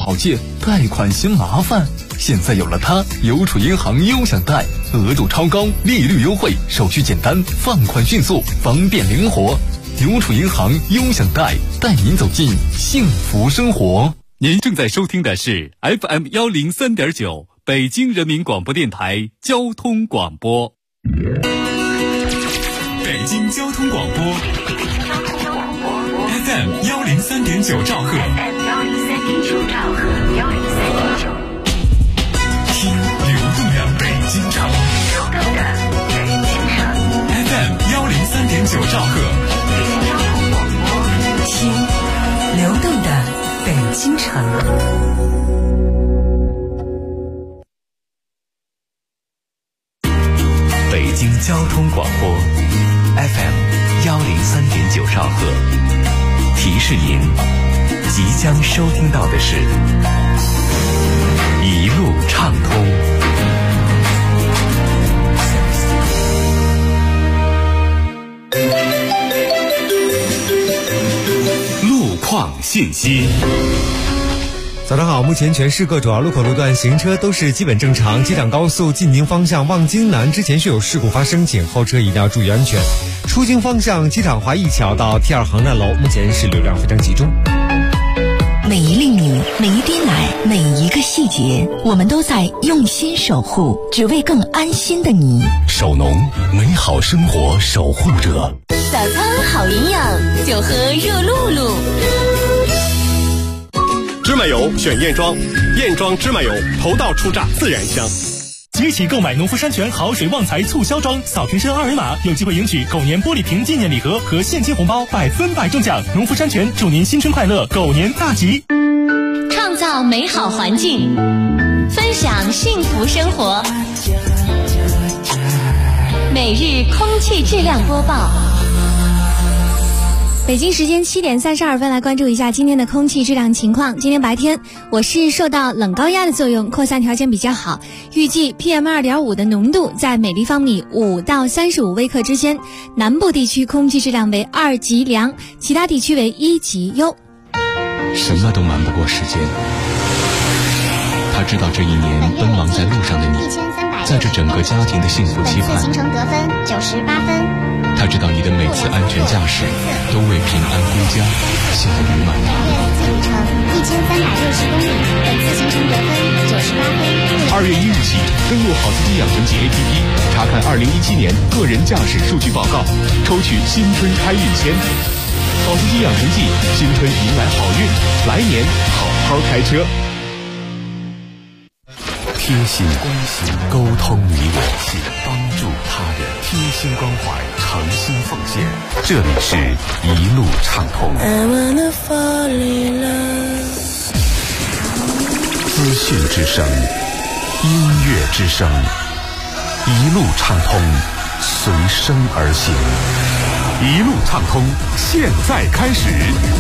好借，贷款嫌麻烦。现在有了它，邮储银行优享贷，额度超高，利率优惠，手续简单，放款迅速，方便灵活。邮储银行优享贷，带您走进幸福生活。 您正在收听的是 FM103.9 北京人民广播电台交通广播。北京交通广播 FM103.9 兆赫，听流动的北京城，FM103.9 兆赫， 听流动的北京城。 北京交通广播 FM103.9 兆赫，提示您即将收听到的是一路畅通。 路况信息。 早上好，目前全市各主要路口路段行车都是基本正常。机场高速进京方向望京南之前是有事故发生，请后车一定要注意安全。出京方向机场华谊桥到 T2 航站楼目前是流量非常集中。 每一粒米，每一滴奶，每一个细节，我们都在用心守护，只为更安心的你。 首农，美好生活守护者。 早餐好营养，就喝热露露。 芝麻油选燕庄，燕庄芝麻油头道出榨自然香。 即起购买农夫山泉好水旺财促销装，扫贴身二维码有机会赢取狗年玻璃瓶纪念礼盒和现金红包，100%中奖。农夫山泉祝您新春快乐，狗年大吉！ 创造美好环境，分享幸福生活。每日空气质量播报。 北京时间7点32分，来关注一下今天的空气质量情况。今天白天，我市受到冷高压的作用，扩散条件比较好，预计 PM2.5 的浓度在每立方米5到35微克之间，南部地区空气质量为2级良，其他地区为1级优。 什么都瞒不过时间，他知道这一年奔忙在路上的你，在这整个家庭的幸福期盼。 行程得分98分。 他知道你的每次安全驾驶都为平安归家心里满意。 自路程1360公里，本次行程得分98分。 2月1日起，登录好司机养成记 APP， 查看2017年个人驾驶数据报告，抽取新春开运签。好司机养成记，新春迎来好运，来年好好开车。 贴心关心，沟通你我，帮助他人，贴心关怀，诚心奉献。这里是一路畅通。资讯之声，音乐之声，一路畅通，随声而行。一路畅通，现在开始。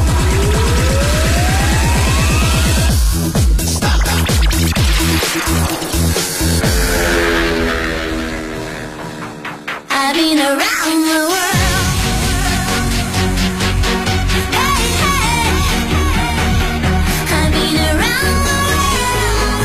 I've been around the world. Hey, hey. I've been around the world.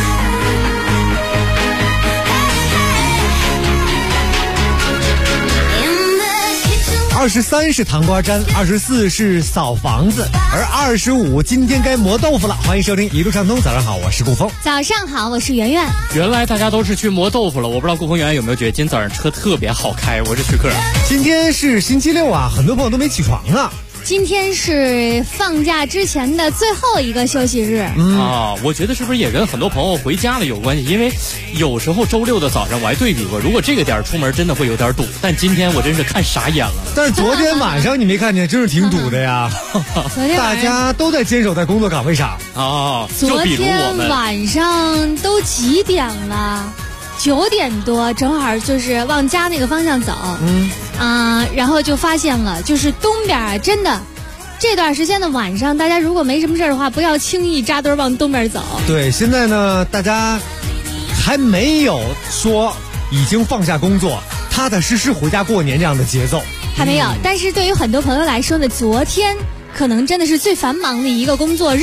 Hey, hey. In the kitchen. 23是糖瓜粘，24是扫房子，而25今天该磨豆腐了。欢迎收听一路畅通，早上好，我是顾峰。 早上好，我是圆圆。 原来大家都是去磨豆腐了，我不知道顾峰圆圆有没有觉得今天早上车特别好开？我是徐克。 今天是星期六啊，很多朋友都没起床呢。 今天是放假之前的最后一个休息日我觉得是不是也跟很多朋友回家了有关系？因为有时候周六的早上我还对比过，如果这个点出门真的会有点堵，但今天我真是看傻眼了。 但是昨天晚上你没看见，真是挺堵的呀。大家都在坚守在工作岗位上昨天晚上都几点了？9点多，正好就是往家那个方向走。然后就发现了，就是东边真的这段时间的晚上，大家如果没什么事的话，不要轻易扎堆往东边走。 对，现在呢，大家还没有说已经放下工作，踏踏实实回家过年这样的节奏， 还没有。但是对于很多朋友来说呢，昨天可能真的是最繁忙的一个工作日。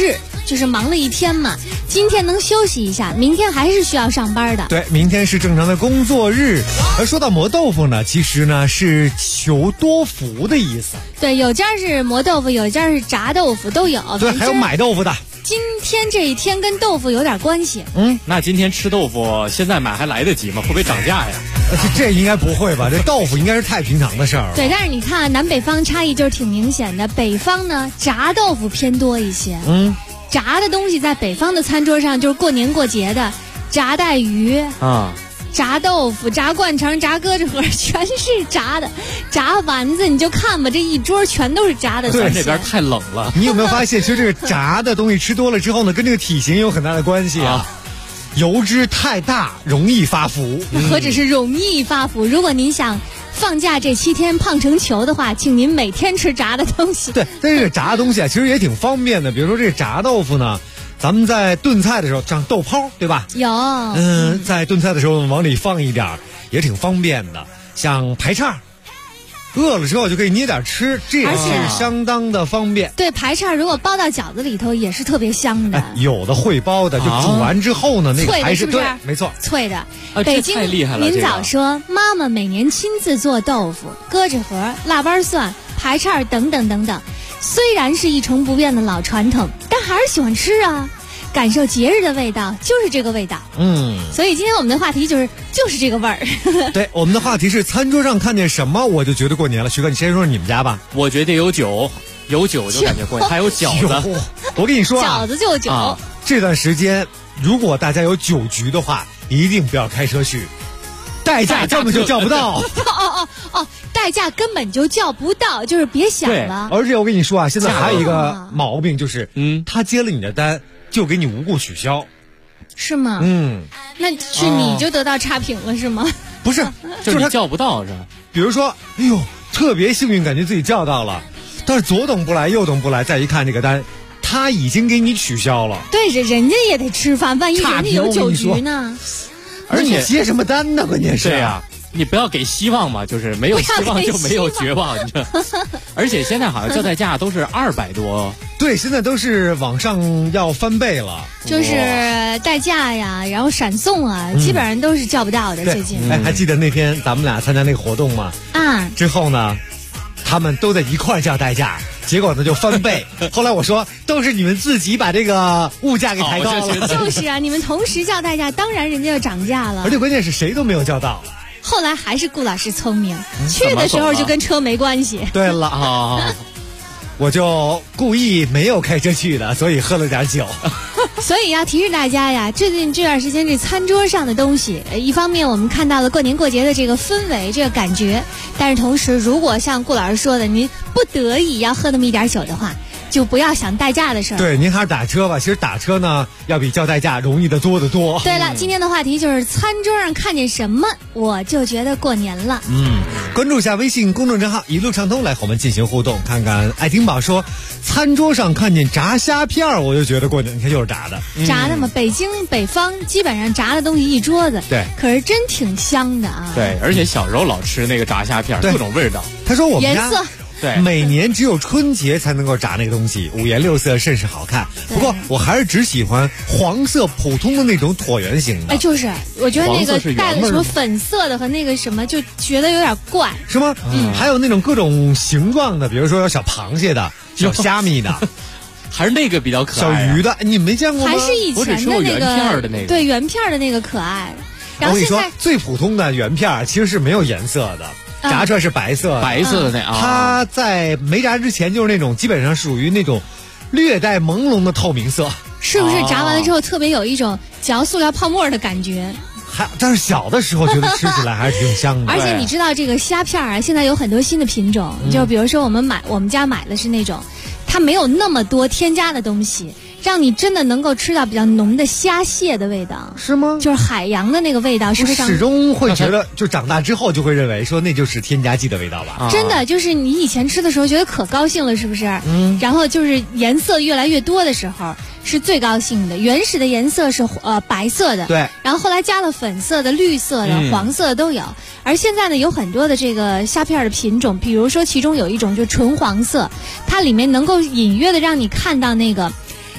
就是忙了一天嘛，今天能休息一下，明天还是需要上班的。 对，明天是正常的工作日。而说到磨豆腐呢，其实呢是求多福的意思。 对，有家是磨豆腐，有家是炸豆腐，都有。 对，还有买豆腐的。 今天这一天跟豆腐有点关系。 那今天吃豆腐现在买还来得及吗？会不会涨价呀？ 这应该不会吧？这豆腐应该是太平常的事儿了。 对，但是你看南北方差异就是挺明显的。北方呢，炸豆腐偏多一些。炸的东西在北方的餐桌上就是过年过节的，炸带鱼啊。炸豆腐、炸灌肠、炸鸽子盒，全是炸的。炸丸子，你就看吧，这一桌全都是炸的。 对，这边太冷了。 你有没有发现，其实这个炸的东西吃多了之后呢，跟这个体型有很大的关系啊。油脂太大，容易发福。 何止是容易发福？如果您想放假这7天胖成球的话，请您每天吃炸的东西。 对，但这个炸的东西啊，其实也挺方便的。比如说这个炸豆腐呢，咱们在炖菜的时候，像豆泡，对吧？ 有。 在炖菜的时候往里放一点，也挺方便的。像排叉，饿了之后就可以捏点吃，这也是相当的方便。 对，排叉如果包到饺子里头也是特别香的。 有的会包的，就煮完之后呢，那个还是对， 没错， 脆的。北京您早说，妈妈每年亲自做豆腐、鸽子盒、腊八蒜、排叉等等等等。虽然是一成不变的老传统，但还是喜欢吃啊。感受节日的味道，就是这个味道。所以今天我们的话题就是这个味儿。 对，我们的话题是餐桌上看见什么我就觉得过年了。徐哥，你先说说你们家吧。 我觉得有酒就感觉过年，还有饺子。 我跟你说饺子就有酒。 这段时间如果大家有酒局的话，一定不要开车去，代驾根本就叫不到。 代驾根本就叫不到，就是别想了。 而且我跟你说啊，现在还有一个毛病，就是他接了你的单就给你无故取消。 是吗？那是你就得到差评了是吗？ 不是， 就是你叫不到是吧？ 比如说，哎呦，特别幸运，感觉自己叫到了，但是左等不来右等不来，再一看这个单，他已经给你取消了。 对，人家也得吃饭，万一人家有酒局呢？ 而且接什么单呢？关键是对呀。你不要给希望嘛，就是没有希望就没有绝望。而且现在好像叫代驾都是200多。 对，现在都是网上要翻倍了。 就是代驾呀，然后闪送啊，基本上都是叫不到的。最近， 还记得那天咱们俩参加那个活动吗？之后呢，他们都在一块叫代驾，结果呢就翻倍。后来我说，都是你们自己把这个物价给抬高了。 就是啊，你们同时叫代驾，当然人家就涨价了。 而且关键是谁都没有叫到。 后来还是顾老师聪明，去的时候就跟车没关系。 对了啊，我就故意没有开车去的，所以喝了点酒。 所以要提示大家呀，最近这段时间这餐桌上的东西，一方面我们看到了过年过节的这个氛围这个感觉，但是同时如果像顾老师说的，您不得已要喝那么一点酒的话，就不要想代驾的事儿。 对，您还是打车吧。其实打车呢，要比叫代驾容易得多得多。 对了，今天的话题就是餐桌上看见什么，我就觉得过年了。 关注一下微信公众账号一路畅通，来和我们进行互动。看看爱丁宝说，餐桌上看见炸虾片我就觉得过年。你看又是炸的， 炸的嘛。北京北方基本上炸的东西一桌子， 对， 可是真挺香的啊。 对，而且小时候老吃那个炸虾片，各种味道。 他说我们家颜色。 对， 每年只有春节才能够炸那个东西，五颜六色，甚是好看。不过我还是只喜欢黄色普通的那种椭圆形的。 就是我觉得那个带了什么粉色的和那个什么，就觉得有点怪。 是吗？还有那种各种形状的，比如说有小螃蟹的、小虾米的， 还是那个比较可爱。 小鱼的，你没见过吗？ 还是以前的那个圆片的那个， 对，圆片的那个可爱。然后我跟你说，最普通的圆片其实是没有颜色的。炸出来是白色的那它在没炸之前就是那种基本上属于那种略带朦胧的透明色。 是不是炸完了之后特别有一种嚼塑料泡沫的感觉？ 但是小的时候觉得吃起来还是挺香的。 而且你知道这个虾片啊，现在有很多新的品种，就比如说我们家买的是那种，它没有那么多添加的东西。让你真的能够吃到比较浓的虾蟹的味道。 是吗？ 就是海洋的那个味道是非常。 始终会觉得，就长大之后就会认为说那就是添加剂的味道吧。 真的，就是你以前吃的时候觉得可高兴了，是不是？然后就是颜色越来越多的时候是最高兴的。原始的颜色是白色的， 对。 然后后来加了粉色的、绿色的、黄色的都有。而现在呢，有很多的这个虾片的品种，比如说其中有一种就纯黄色，它里面能够隐约的让你看到那个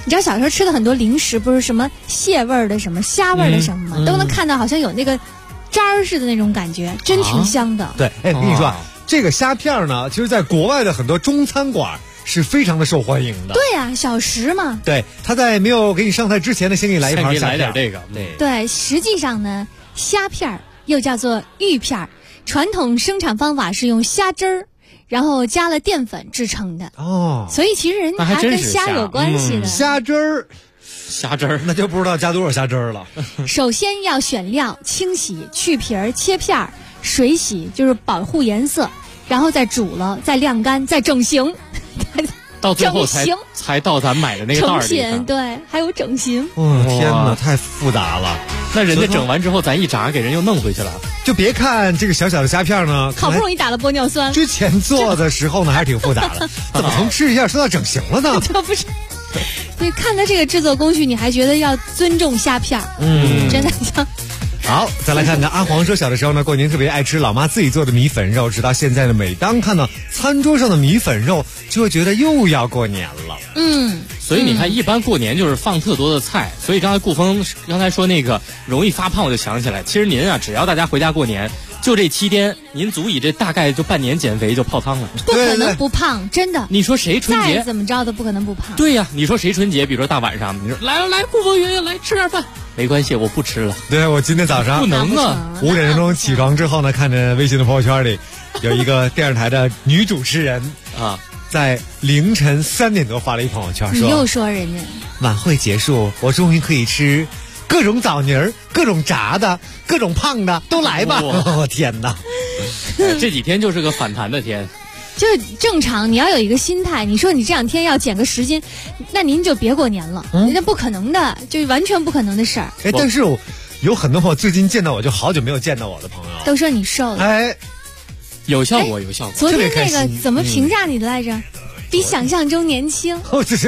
你知道小时候吃的很多零食，不是什么蟹味儿的、什么虾味儿的什么吗？都能看到好像有那个渣儿似的那种感觉，真挺香的。 对，哎，我跟你说，这个虾片呢，其实在国外的很多中餐馆是非常的受欢迎的。 对呀，小食嘛。 对，他在没有给你上菜之前呢，先给你来一盘虾片。 来点这个。 对，实际上呢，虾片又叫做玉片，传统生产方法是用虾汁儿，然后加了淀粉制成的。 哦， 所以其实人家还跟虾有关系的。 虾汁儿。 虾汁儿， 那就不知道加多少虾汁儿了。 首先要选料、清洗、去皮儿、切片儿、水洗，就是保护颜色，然后再煮了，再晾干，再整形， 到最后才到咱买的那个袋里。 成品，对，还有整形。 天哪，太复杂了。 那人家整完之后，咱一炸，给人又弄回去了。 就别看这个小小的虾片呢， 好不容易打了玻尿酸， 之前做的时候呢还是挺复杂的。怎么从吃一下说到整形了呢？ 这不是。你看他这个制作工序，你还觉得要尊重虾片真的像。 好，再来看看阿黄说，小的时候呢，过年特别爱吃老妈自己做的米粉肉，直到现在呢，每当看到餐桌上的米粉肉，就会觉得又要过年了。 所以你看，一般过年就是放特多的菜，所以刚才顾峰刚才说那个容易发胖，我就想起来，其实您啊，只要大家回家过年，就这7天，您足以这大概就半年减肥就泡汤了。 不可能不胖，真的。 你说谁春节再怎么着都不可能不胖。 对呀，你说谁春节，比如说大晚上，你说来，顾峰爷爷来吃点饭，没关系，我不吃了。 对，我今天早上不能啊 ，5点钟起床之后呢，看着微信的朋友圈里有一个电视台的女主持人啊，在凌晨3点多发了一朋友圈，说你又说人家晚会结束，我终于可以吃各种枣泥儿、各种炸的、各种胖的都来吧！我天哪， 这几天就是个反弹的天。 就是正常，你要有一个心态。你说你这2天要减个10斤，那您就别过年了，那不可能的，就完全不可能的事儿。 哎，但是有很多朋友最近见到我就好久没有见到我的朋友， 都说你瘦了。 哎， 有效果，有效果。 昨天那个怎么评价你的来着？比想象中年轻。 哦，这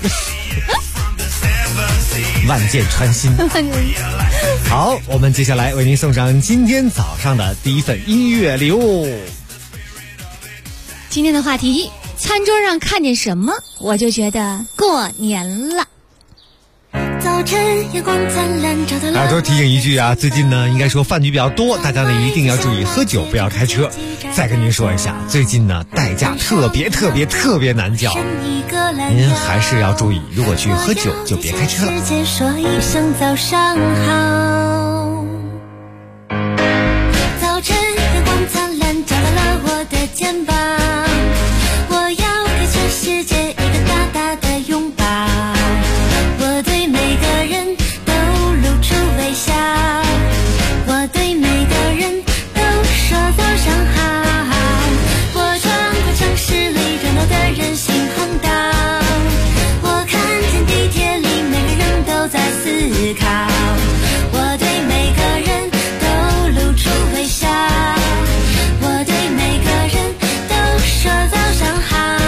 万箭穿心。好，我们接下来为您送上今天早上的第一份音乐礼物。 今天的话题，餐桌上看见什么，我就觉得过年了。 早晨阳光灿烂，照到了。 耳朵提醒一句啊，最近呢，应该说饭局比较多，大家呢一定要注意喝酒，不要开车。再跟您说一下，最近呢代驾特别难叫，您还是要注意，如果去喝酒就别开车了。 说一声早上好。早晨阳光灿烂，照到了我的肩膀，我要给全世界一个大大的拥抱。我对每个人都露出微笑，我对每个人都说早上好。我穿过城市里热闹的人行横道，我看见地铁里每个人都在思考，我对每个人都露出微笑，我对每个人都说早上好。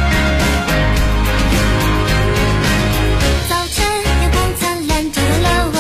早晨阳光灿烂，照到了我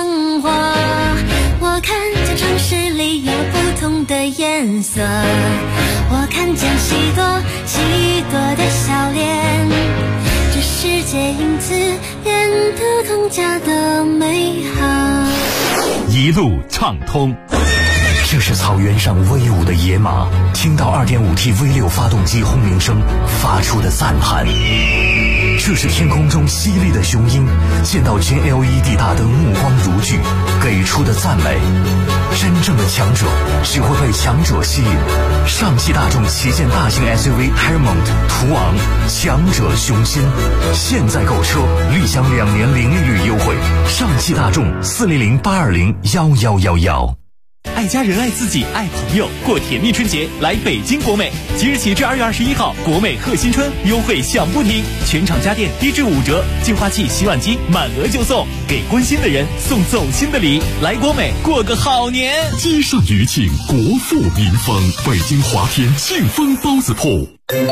生活。我看见城市里有不同的颜色，我看见许多许多的笑脸，这世界因此变得更加的美好。 一路畅通。 这是草原上威武的野马，听到 2.5T V6 发动机轰鸣声发出的赞叹。这是天空中犀利的雄鹰，见到全 LED 大灯目光如炬，给出的赞美。真正的强者只会被强者吸引。上汽大众旗舰大型 SUV Paramount 途昂，强者雄心。现在购车立享2年零利率优惠。上汽大众400-820-1111。 爱家人爱自己爱朋友，过甜蜜春节来北京国美，即日起至2月21号，国美贺新春优惠响不停，全场家电低至5折，净化器、洗碗机满额就送，给关心的人送走心的礼，来国美过个好年。 街上余庆，国富民丰，北京华天庆丰包子铺。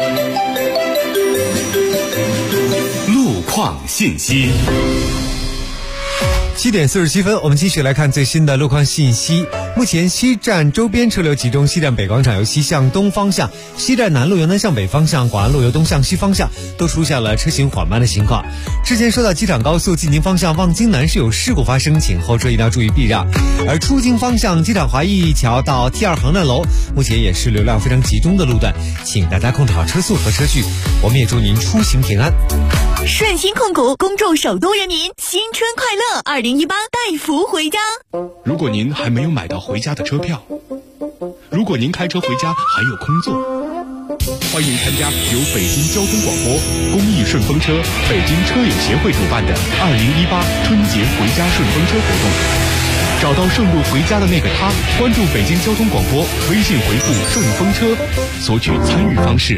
路况信息。 7点47分，我们继续来看最新的路况信息。目前西站周边车流集中，西站北广场由西向东方向，西站南路由南向北方向，广安路由东向西方向都出现了车行缓慢的情况。之前说到机场高速进京方向望京南是有事故发生，请后车一定要注意避让。而出京方向机场华谊桥到 T2 航站楼目前也是流量非常集中的路段，请大家控制好车速和车距，我们也祝您出行平安。 顺鑫控股恭祝首都人民新春快乐，2018带福回家。 如果您还没有买到回家的车票，如果您开车回家还有空座，欢迎参加由北京交通广播、公益顺风车、北京车友协会主办的2018春节回家顺风车活动。找到顺路回家的那个他，关注北京交通广播，微信回复顺风车，索取参与方式。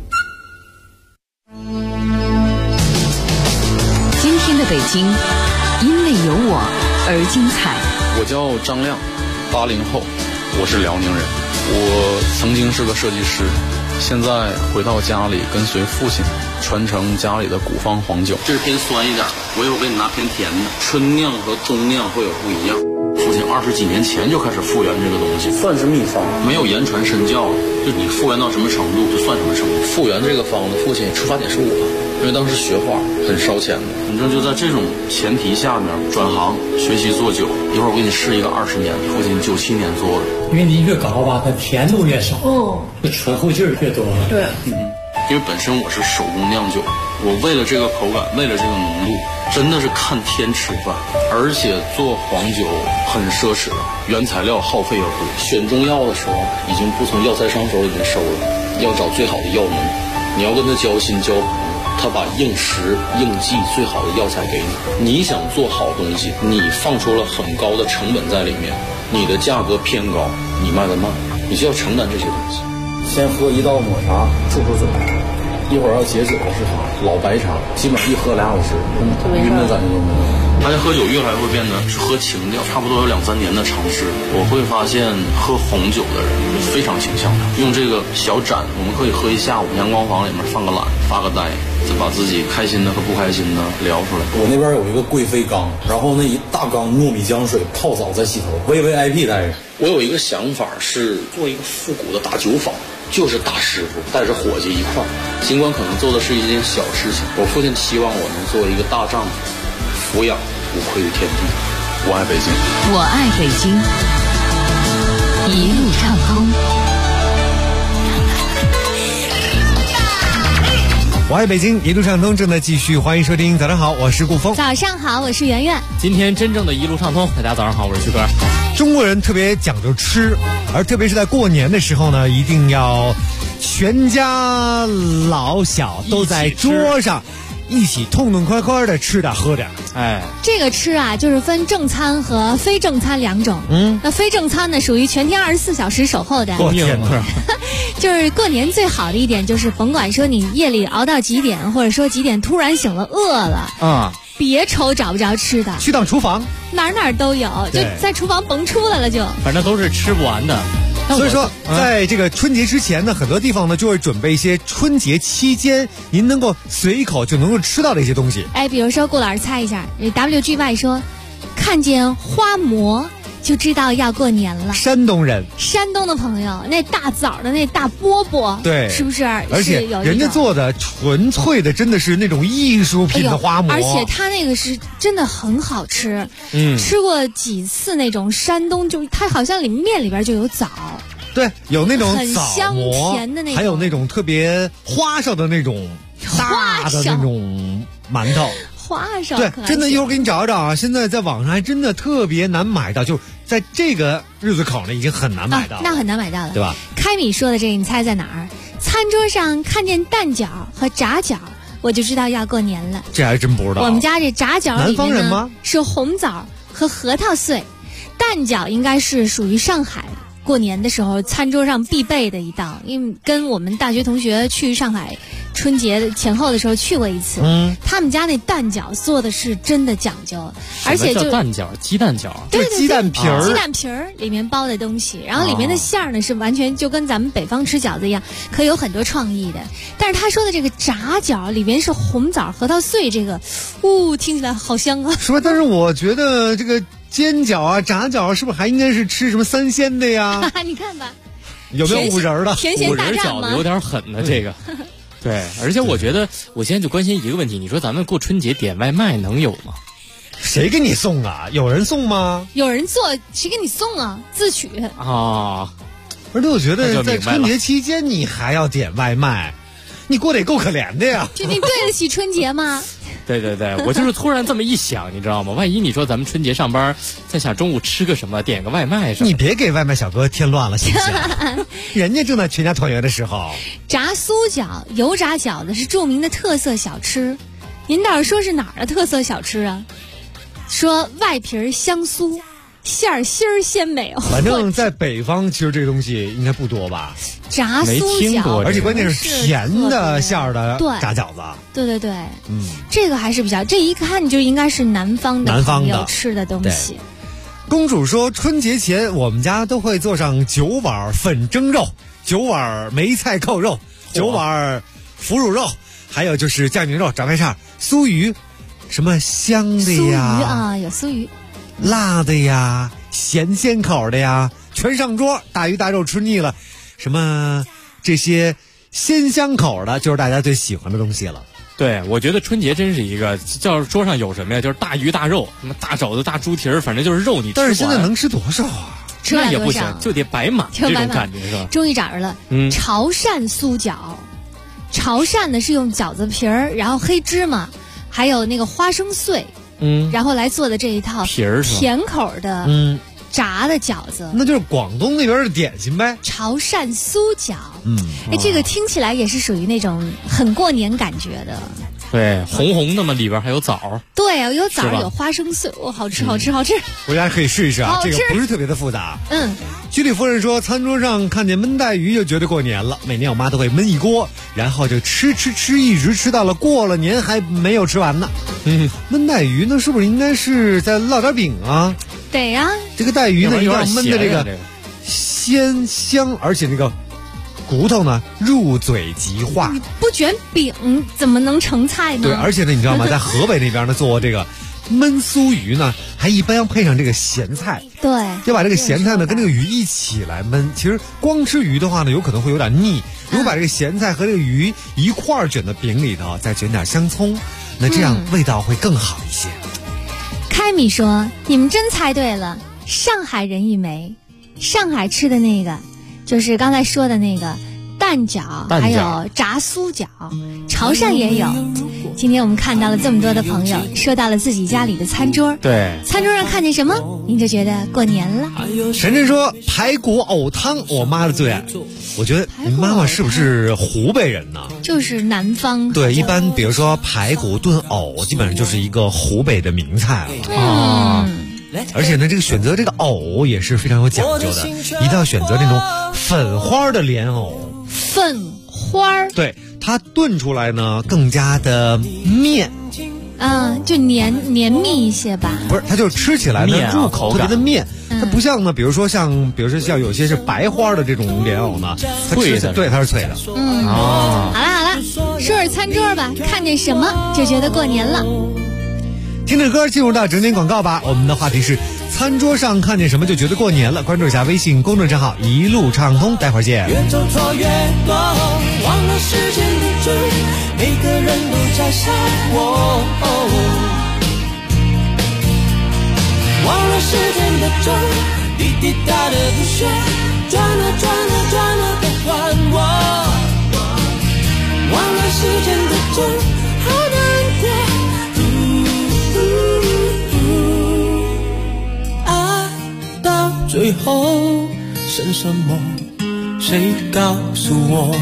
今天的北京因为有我而精彩。 我叫张亮，80后，我是辽宁人。我曾经是个设计师，现在回到家里跟随父亲传承家里的古方黄酒。这是偏酸一点，我一会儿给你拿偏甜的。春酿和冬酿会有不一样。父亲20几年前就开始复原这个东西，算是秘方，没有言传身教，就你复原到什么程度就算什么程度。复原这个方子，父亲出发点是我，因为当时学画很烧钱的。反正就在这种前提下面转行学习做酒。一会儿我给你试一个20年，父亲97年做的。 因为你越高吧，它甜度越少，醇厚劲儿越多。对， 因为本身我是手工酿酒，我为了这个口感，为了这个浓度，真的是看天吃饭。而且做黄酒很奢侈，原材料耗费要多。选中药的时候，已经不从药材商手里面收了，要找最好的药农，你要跟他交心交朋友，他把应时应季最好的药材给你。你想做好东西，你放出了很高的成本在里面，你的价格偏高，你卖得慢，你就要承担这些东西。先喝一道抹茶漱漱嘴，一会儿要解酒的是茶，老白茶，基本上一喝2小时，晕的感觉都没有。大家喝酒越来越会变得是喝情调，差不多有2-3年的尝试，我会发现喝红酒的人非常倾向的用这个小盏，我们可以喝一下午，阳光房里面犯个懒发个呆，再把自己开心的和不开心的聊出来。我那边有一个贵妃缸，然后那一大缸糯米浆水泡澡再洗头，VVIP 待遇。我有一个想法是做一个复古的大酒坊，就是大师傅带着伙计一块儿，尽管可能做的是一件小事情，我父亲希望我能做一个大丈夫，抚养无愧于天地。我爱北京， 我爱北京，一路畅通。 我爱北京，一路畅通正在继续，欢迎收听。早上好，我是顾峰。 早上好，我是圆圆。 今天真正的一路畅通，大家早上好，我是旭哥。 中国人特别讲究吃，而特别是在过年的时候呢，一定要全家老小都在桌上一起痛痛快快的吃点喝点。 哎， 这个吃啊，就是分正餐和非正餐2种。那非正餐呢，属于全天24小时守候的。 过年就是过年最好的一点就是，甭管说你夜里熬到几点，或者说几点突然醒了饿了别愁找不着吃的， 去趟厨房， 哪儿都有，就在厨房甭出来了就。 反正都是吃不完的。 所以说，在这个春节之前呢，很多地方呢就会准备一些春节期间您能够随口就能够吃到的一些东西。 哎，比如说顾老师猜一下，WGY 说看见花馍就知道要过年了。 山东人， 山东的朋友，那大枣的那大饽饽， 对， 是不是？ 而且人家做的纯粹的，真的是那种艺术品的花馍， 而且他那个是真的很好吃。吃过几次那种山东，就它好像面里边就有枣。 对，有那种很香甜的那种， 还有那种特别花哨的那种大的那种馒头。 花哨， 对，真的一会儿给你找一找啊！现在在网上还真的特别难买到，就在这个日子口呢，已经很难买到了， 那很难买到了， 对吧？ 开米说的这个，你猜在哪儿？餐桌上看见蛋饺和炸饺，我就知道要过年了。 这还真不知道。 我们家这炸饺里面南方人吗？ 是红枣和核桃碎，蛋饺应该是属于上海过年的时候餐桌上必备的一道，因为跟我们大学同学去上海春节前后的时候去过一次，他们家那蛋饺做的是真的讲究，而且就蛋饺、鸡蛋饺， 对， 鸡蛋皮儿， 鸡蛋皮儿里面包的东西，然后里面的馅儿呢是完全就跟咱们北方吃饺子一样，可以有很多创意的。但是他说的这个炸饺里面是红枣、核桃碎，这个，听起来好香啊！ 是吧？但是我觉得这个煎饺啊、炸饺是不是还应该是吃什么三鲜的呀？ 你看吧， 有没有五仁的？ 甜咸大战吗？ 五仁饺子有点狠的这个。对，而且我觉得我现在就关心一个问题，你说咱们过春节点外卖能有吗？ 谁给你送啊？有人送吗？ 有人做，谁给你送啊？自取啊！ 而且我觉得在春节期间你还要点外卖，你过得也够可怜的呀！ 这你对得起春节吗？ 对对对，我就是突然这么一想，你知道吗？万一你说咱们春节上班，在想中午吃个什么，点个外卖什么， 你别给外卖小哥添乱了，行不行？人家正在全家团圆的时候。 炸酥饺、油炸饺子是著名的特色小吃，您倒是说是哪儿的特色小吃啊？说外皮香酥，馅儿心儿鲜美。 反正在北方，其实这个东西应该不多吧？ 炸酥饺， 而且关键是甜的馅儿的炸饺子。 对对对，这个还是比较，这一看就应该是南方的朋友吃的东西。 公主说，春节前我们家都会做上9碗粉蒸肉、9碗梅菜扣肉、9碗腐乳肉，还有就是酱牛肉、炸排叉、酥鱼，什么香的呀？酥鱼啊，有酥鱼， 辣的呀，咸口的呀，全上桌。大鱼大肉吃腻了，什么这些鲜香口的，就是大家最喜欢的东西了。 对，我觉得春节真是一个，叫桌上有什么呀？就是大鱼大肉，什么大肘子、大猪蹄儿，反正就是肉你吃不完。 但是现在能吃多少啊？ 那也不行，就得摆满这种感觉是吧？ 终于找着了，潮汕酥饺。潮汕呢是用饺子皮儿，然后黑芝麻，还有那个花生碎，然后来做的这一套皮儿甜口的，炸的饺子， 那就是广东那边的点心呗。 潮汕酥饺，这个听起来也是属于那种很过年感觉的。 对，红红的嘛，里边还有枣。 对啊，有枣，有花生碎，好吃，好吃，好吃。 回家可以试一试啊，这个不是特别的复杂。居里夫人说，餐桌上看见焖带鱼就觉得过年了，每年我妈都会焖一锅，然后就吃，一直吃到了过了年还没有吃完呢。焖带鱼呢，是不是应该是再烙点饼啊？ 对呀， 这个带鱼呢，一定要焖的这个鲜香，而且那个骨头呢入嘴即化。 你不卷饼怎么能成菜呢？ 对，而且呢，你知道吗？在河北那边呢，做这个焖酥鱼呢，还一般要配上这个咸菜。 对， 要把这个咸菜呢跟这个鱼一起来焖。其实光吃鱼的话呢，有可能会有点腻。如果把这个咸菜和这个鱼一块儿卷到饼里头，再卷点香葱，那这样味道会更好一些。 开米说：“你们真猜对了，上海人一枚。上海吃的那个，就是刚才说的那个蛋饺，还有炸酥饺，潮汕也有。今天我们看到了这么多的朋友，说到了自己家里的餐桌。 对， 餐桌上看见什么，您就觉得过年了。 晨晨说排骨藕汤，我妈的最爱。我觉得您妈妈是不是湖北人呢？ 就是南方。 对，一般比如说排骨炖藕，基本上就是一个湖北的名菜了。而且呢，这个选择这个藕也是非常有讲究的，一定要选择这种粉花的莲藕。 粉花， 对，它炖出来呢更加的面， 就黏密一些吧。 不是，它就吃起来呢入口特别的面，它不像呢，比如说像有些是白花的这种莲藕呢， 脆的， 对，它是脆的。 好了，说说餐桌吧，看见什么就觉得过年了。 听着歌进入到整点广告吧。我们的话题是餐桌上看见什么就觉得过年了，关注一下微信公众账号一路畅通，待会儿见。 越走错越多，忘了时间的钟，每个人都在想我，忘了时间的钟，滴滴答的不睡，转了转了转了不还我，忘了时间的钟，好难过，爱到最后剩什么？谁告诉我？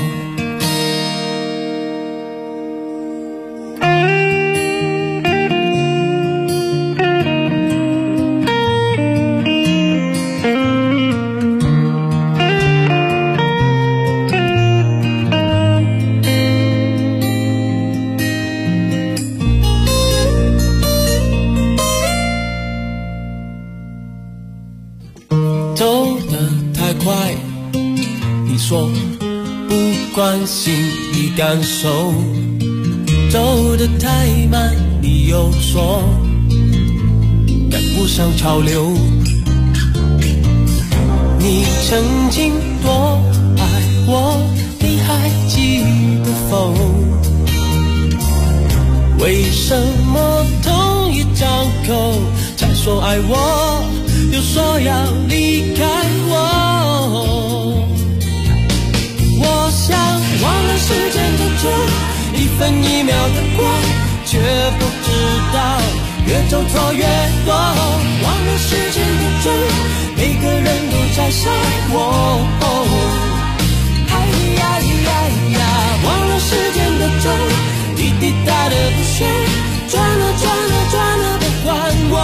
走得太快，你说不关心你感受，走得太慢，你又说赶不上潮流。你曾经多爱我，你还记得否？为什么同一张口才说爱我，又说要离开我？我想忘了时间的钟，一分一秒的过，却不知道越走错越多。忘了时间的钟，每个人都在想我。哎呀呀呀，忘了时间的钟，滴滴答的不睡，转了转了转了不还我。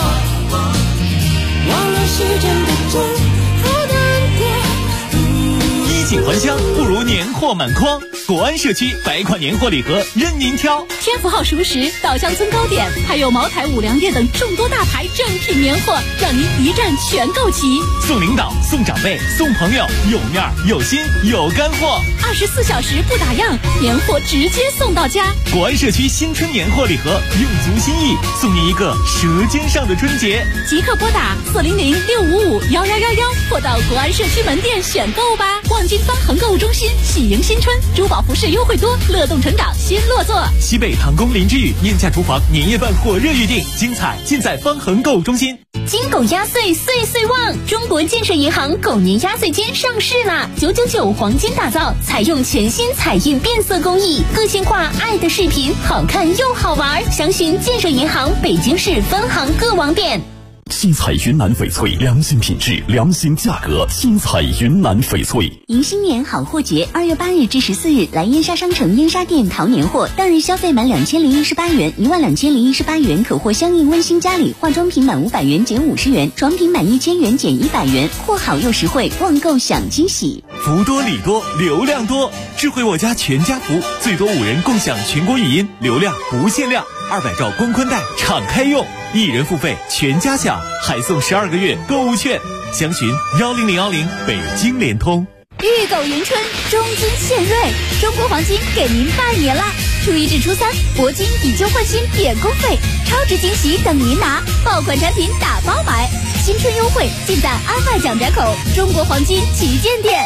忘了时间的钟，好难过。 衣锦还乡不如年货满筐，国安社区百款年货礼盒任您挑。 天福号熟食、稻香村糕点，还有茅台、五粮液等众多大牌正品年货，让您一站全购齐。 送领导、送长辈、送朋友，有面儿、有心、有干货。 24小时不打烊，年货直接送到家。 国安社区新春年货礼盒，用足心意，送您一个舌尖上的春节。 即刻拨打400-655-1111，或到国安社区门店选购吧。望京方恒购物中心喜迎新春，珠宝服饰优惠多，乐动成长新落座。 西北唐宫林之宇燕价厨房年夜饭火热预定，精彩尽在方恒购物中心。 金狗压岁岁岁旺！中国建设银行狗年压岁金上市啦！999黄金打造，采用全新彩印变色工艺，个性化爱的视频，好看又好玩。详询建设银行北京市分行各网点。 新彩云南翡翠，良心品质，良心价格。新彩云南翡翠。 迎新年好货节，2月8日至14日，来燕莎商城燕莎店淘年货，当日消费满2018元，12018元可获相应温馨佳礼，化妆品满500元减50元，床品满1000元减100元，货好又实惠，旺购享惊喜。 福多礼多，流量多，智慧我家全家福，最多5人共享全国语音，流量不限量，200兆光宽带敞开用，1人付费全家享，还送12个月购物券。详询10010北京联通。 玉狗迎春，中金献瑞，中国黄金给您拜年啦！初1至初3，铂金以旧换新免工费，超值惊喜等您拿，爆款产品打包买，新春优惠尽在安外蒋宅口中国黄金旗舰店。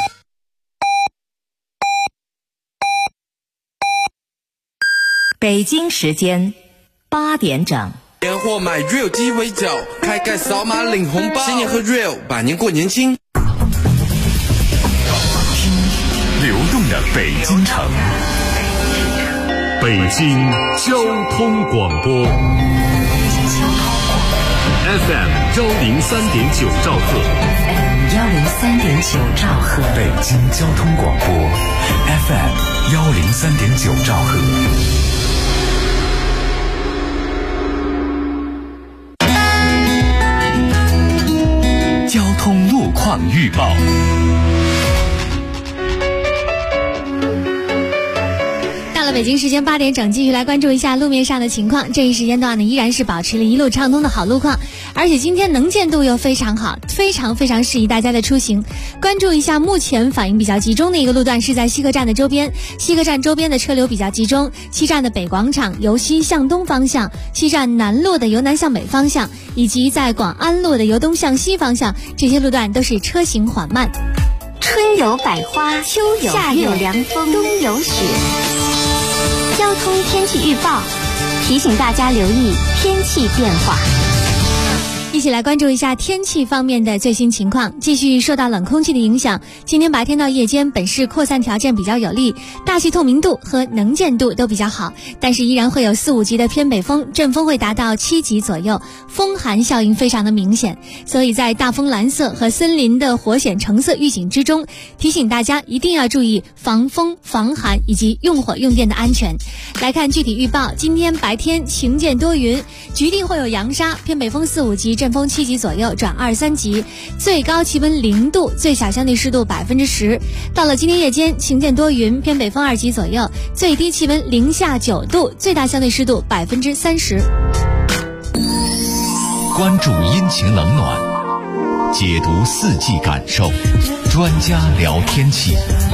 北京时间8点整。 年货买 Real 鸡尾酒，开盖扫码领红包，新年和 Real 百年过年轻。 流动的北京城，北京交通广播 FM 103.9兆赫 103.9兆赫， 北京交通广播 FM 103.9兆赫。交通路况预报。 北北京时间8点整，继续来关注一下路面上的情况。这一时间段呢，依然是保持了一路畅通的好路况，而且今天能见度又非常好，非常适宜大家的出行。关注一下目前反应比较集中的一个路段是在西客站的周边，西客站周边的车流比较集中，西站的北广场由西向东方向，西站南路的由南向北方向，以及在广安路的由东向西方向，这些路段都是车行缓慢。 春有百花，秋有夏有凉风，冬有雪。交通天气预报提醒大家留意天气变化。 一起来关注一下天气方面的最新情况。继续受到冷空气的影响，今天白天到夜间本市扩散条件比较有利，大气透明度和能见度都比较好，但是依然会有4、5级的偏北风，阵风会达到7级左右，风寒效应非常的明显。所以在大风蓝色和森林的火险橙色预警之中，提醒大家一定要注意防风防寒以及用火用电的安全。来看具体预报，今天白天晴间多云，局地会有扬沙，偏北风4、5级，阵风7级左右转2、3级，最高气温0度，最小相对湿度10%。到了今天夜间，晴间多云，偏北风2级左右，最低气温零下9度，最大相对湿度30%。 关注阴晴冷暖，解读四季感受，专家聊天气。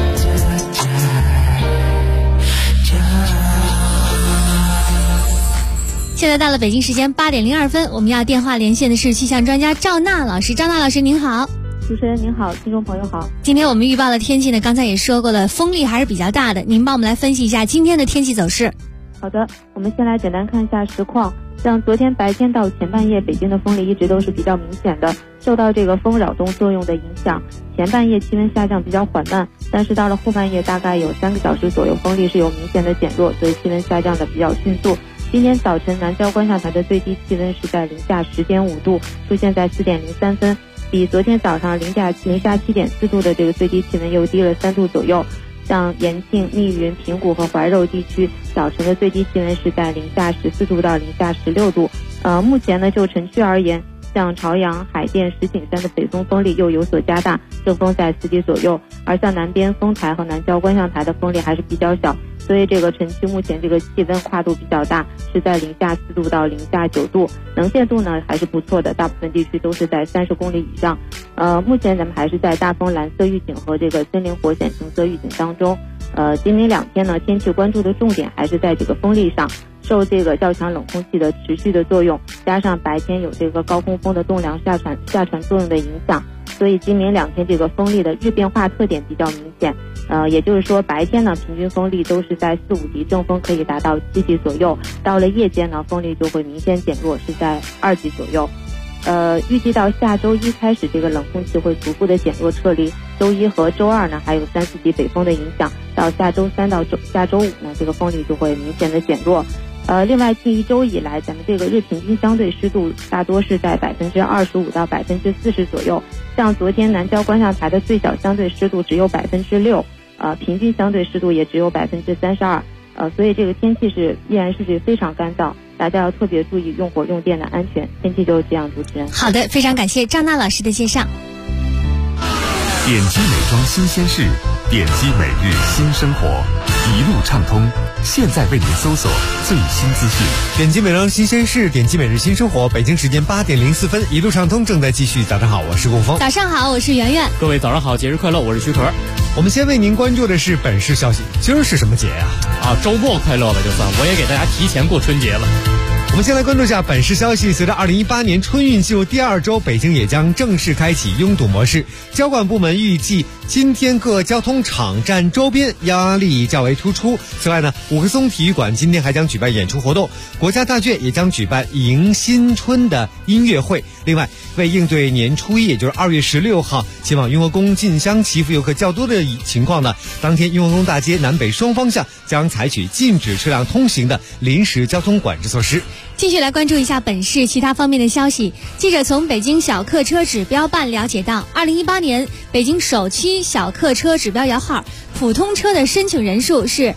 现在到了北京时间8点02分，我们要电话连线的是气象专家赵娜老师。赵娜老师您好。 主持人您好，听众朋友好。 今天我们预报的天气呢，刚才也说过了，风力还是比较大的，您帮我们来分析一下今天的天气走势。 好的，我们先来简单看一下实况。像昨天白天到前半夜，北京的风力一直都是比较明显的，受到这个风扰动作用的影响，前半夜气温下降比较缓慢，但是到了后半夜大概有3个小时左右，风力是有明显的减弱，所以气温下降的比较迅速。今天早晨南郊观象台的最低气温是在零下10.5度，出现在4点03分，比昨天早上零下7.4度的这个最低气温又低了3度左右。像延庆、密云、平谷和怀柔地区早晨的最低气温是在零下14度到零下16度。目前呢，就城区而言，像朝阳、海淀、石景山的北风风力又有所加大，阵风在4级左右，而像南边丰台和南郊观象台的风力还是比较小，所以这个城区目前这个气温跨度比较大，是在零下4度到零下9度，能见度呢还是不错的，大部分地区都是在30公里以上。目前咱们还是在大风蓝色预警和这个森林火险橙色预警当中。今明2天呢，天气关注的重点还是在这个风力上，受这个较强冷空气的持续的作用，加上白天有这个高空风的栋梁下传作用的影响，所以今明2天这个风力的日变化特点比较明显。也就是说白天呢，平均风力都是在4、5级，阵风可以达到7级左右，到了夜间呢，风力就会明显减弱，是在2级左右。预计到下周一开始，这个冷空气会逐步的减弱撤离，周一和周二呢还有3、4级北风的影响，到下周3到下周5呢，这个风力就会明显的减弱。另外近1周以来，咱们这个日平均相对湿度大多是在25%到40%左右，像昨天南郊观象台的最小相对湿度只有6%，平均相对湿度也只有32%，所以这个天气依然是非常干燥，大家要特别注意用火用电的安全。天气就是这样，主持人。 好的，非常感谢赵娜老师的介绍。 点击美妆新鲜事，点击每日新生活，一路畅通。现在为您搜索最新资讯。 点击美妆新鲜事，点击每日新生活。北京时间8点04分，一路畅通正在继续。早上好，我是龚峰。 早上好，我是圆圆。 各位早上好，节日快乐，我是徐可。 我们先为您关注的是本市消息。今儿是什么节啊？ 周末快乐吧，就算我也给大家提前过春节了。 我们先来关注一下本市消息。随着2018年春运进入第2周，北京也将正式开启拥堵模式。交管部门预计今天各交通场站周边压力较为突出。此外呢，5棵松体育馆今天还将举办演出活动，国家大剧院也将举办迎新春的音乐会。另外，为应对年初一，也就是2月16号前往雍和宫进香祈福游客较多的情况呢，当天雍和宫大街南北双方向将采取禁止车辆通行的临时交通管制措施。 继续来关注一下本市其他方面的消息。记者从北京小客车指标办了解到，2018年北京首期小客车指标摇号普通车的申请人数是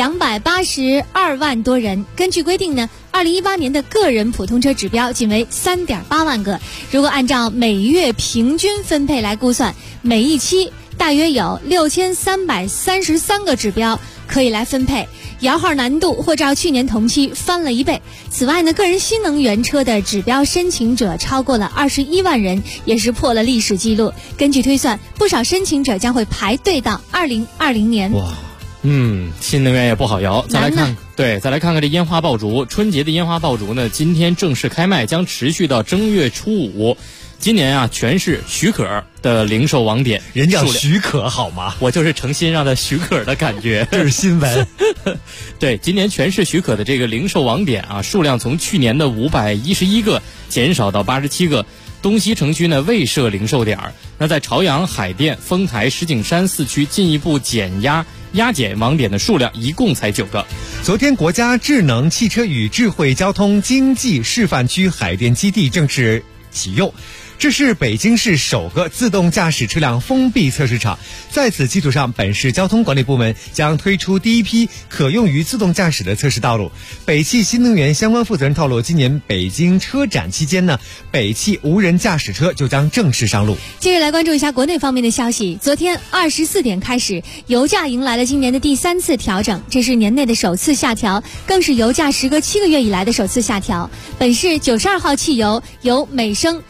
282万多人。根据规定呢，2018年的个人普通车指标仅为3.8万个。如果按照每月平均分配来估算，每一期大约有6333个指标， 可以来分配。摇号难度或照去年同期翻了1倍。此外呢，个人新能源车的指标申请者超过了21万人，也是破了历史记录。根据推算，不少申请者将会排队到2020年。 哇，新能源也不好摇。再来看看这烟花爆竹。春节的烟花爆竹呢，今天正式开卖，将持续到正月初5。今年啊，全市许可的零售网点， 人家许可好吗？ 我就是诚心让他许可的感觉。 这是新闻。 对，今年全市许可的这个零售网点啊，数量从去年的511个减少到87个。东西城区呢未设零售点，那在朝阳、海淀、丰台、石景山4区进一步压减网点的数量，一共才9个。 昨天，国家智能汽车与智慧交通经济示范区海淀基地正式启用。这是北京市首个自动驾驶车辆封闭测试场，在此基础上，本市交通管理部门将推出第一批可用于自动驾驶的测试道路。北汽新能源相关负责人透露，今年北京车展期间呢，北汽无人驾驶车就将正式上路。 接着来关注一下国内方面的消息。昨天24点开始，油价迎来了今年的第3次调整，这是年内的首次下调，更是油价时隔7个月以来的首次下调。本市92号汽油由每升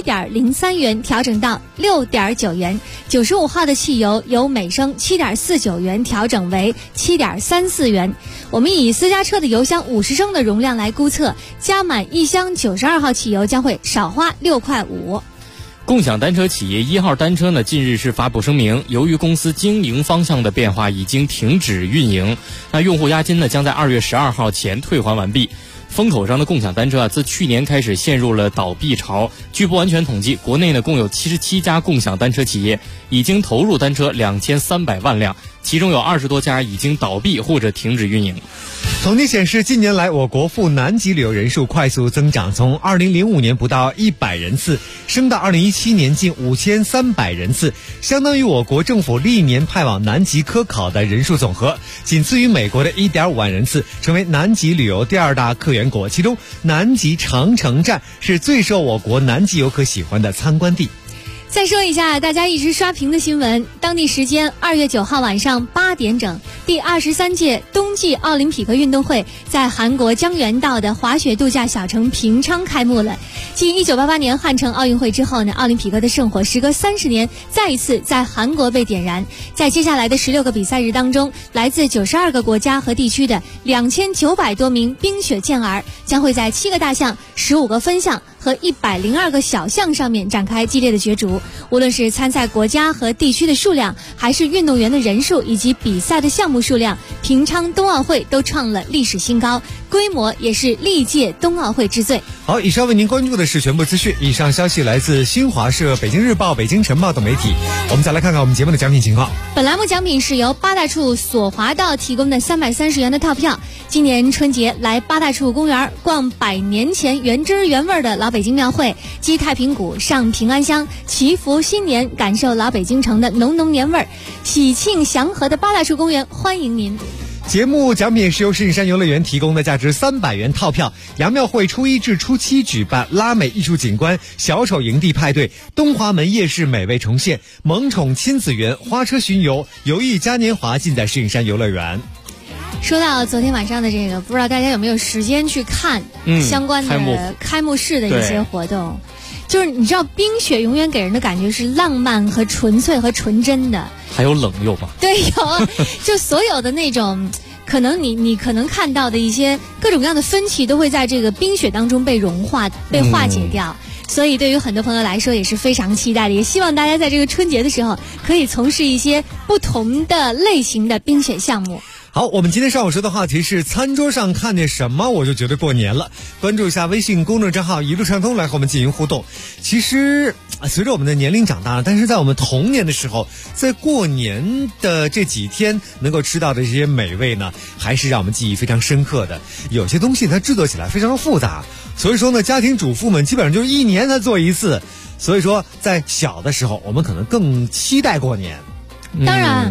7.03元调整到6.9元，95号的汽油由每升7.49元调整为7.34元。我们以私家车的油箱50升的容量来估测，加满一箱92号汽油将会少花6.5块。 共享单车企业1号单车呢，近日是发布声明，由于公司经营方向的变化，已经停止运营。那用户押金呢，将在2月12号前退还完毕。风口上的共享单车啊，自去年开始陷入了倒闭潮。据不完全统计，国内呢共有77家共享单车企业已经投入单车2300万辆，其中有20多家已经倒闭或者停止运营。 统计显示，近年来我国赴南极旅游人数快速增长，从2005年不到100人次升到2017年近5300人次，相当于我国政府历年派往南极科考的人数总和，仅次于美国的1.5万人次，成为南极旅游第2大客源国。其中，南极长城站是最受我国南极游客喜欢的参观地。 再说一下大家一直刷屏的新闻，当地时间2月9号晚上8点整，第23届冬季奥林匹克运动会在韩国江原道的滑雪度假小城平昌开幕了。继1988年汉城奥运会之后呢，奥林匹克的圣火时隔30年再一次在韩国被点燃。在接下来的16个比赛日当中，来自92个国家和地区的2900多名冰雪健儿将会在7个大项、15个分项和102个小项上面展开激烈的角逐。无论是参赛国家和地区的数量，还是运动员的人数以及比赛的项目数量，平昌冬奥会都创了历史新高，规模也是历届冬奥会之最。 好，以上为您关注的是全部资讯。以上消息来自新华社、北京日报、北京晨报等媒体。我们再来看看我们节目的奖品情况。 本栏目奖品是由八大处索华道提供的330元的套票。今年春节来八大处公园逛100年前原汁原味的老北京庙会，击太平鼓、上平安香，祈福新年，感受老北京城的浓浓年味儿。喜庆祥和的八大处公园欢迎您。 节目奖品是由石景山游乐园提供的价值300元套票。杨庙会初1至初7举办拉美艺术景观、小丑营地派对、东华门夜市美味重现、萌宠亲子园、花车巡游、游艺嘉年华，尽在石景山游乐园。 说到昨天晚上的这个，不知道大家有没有时间去看相关的开幕式的一些活动。就是你知道，冰雪永远给人的感觉是浪漫和纯粹和纯真的， 还有冷有吗？ 对，有。就所有的那种可能你可能看到的一些各种各样的分歧，都会在这个冰雪当中被融化、被化解掉。所以对于很多朋友来说也是非常期待的，也希望大家在这个春节的时候可以从事一些不同的类型的冰雪项目。 好，我们今天上午说的话题是餐桌上看见什么我就觉得过年了。关注一下微信公众账号一路畅通来和我们进行互动。其实随着我们的年龄长大了，但是在我们童年的时候，在过年的这几天能够吃到的这些美味呢，还是让我们记忆非常深刻的。有些东西它制作起来非常的复杂，所以说呢，家庭主妇们基本上就是1年才做一次。所以说在小的时候我们可能更期待过年。 当然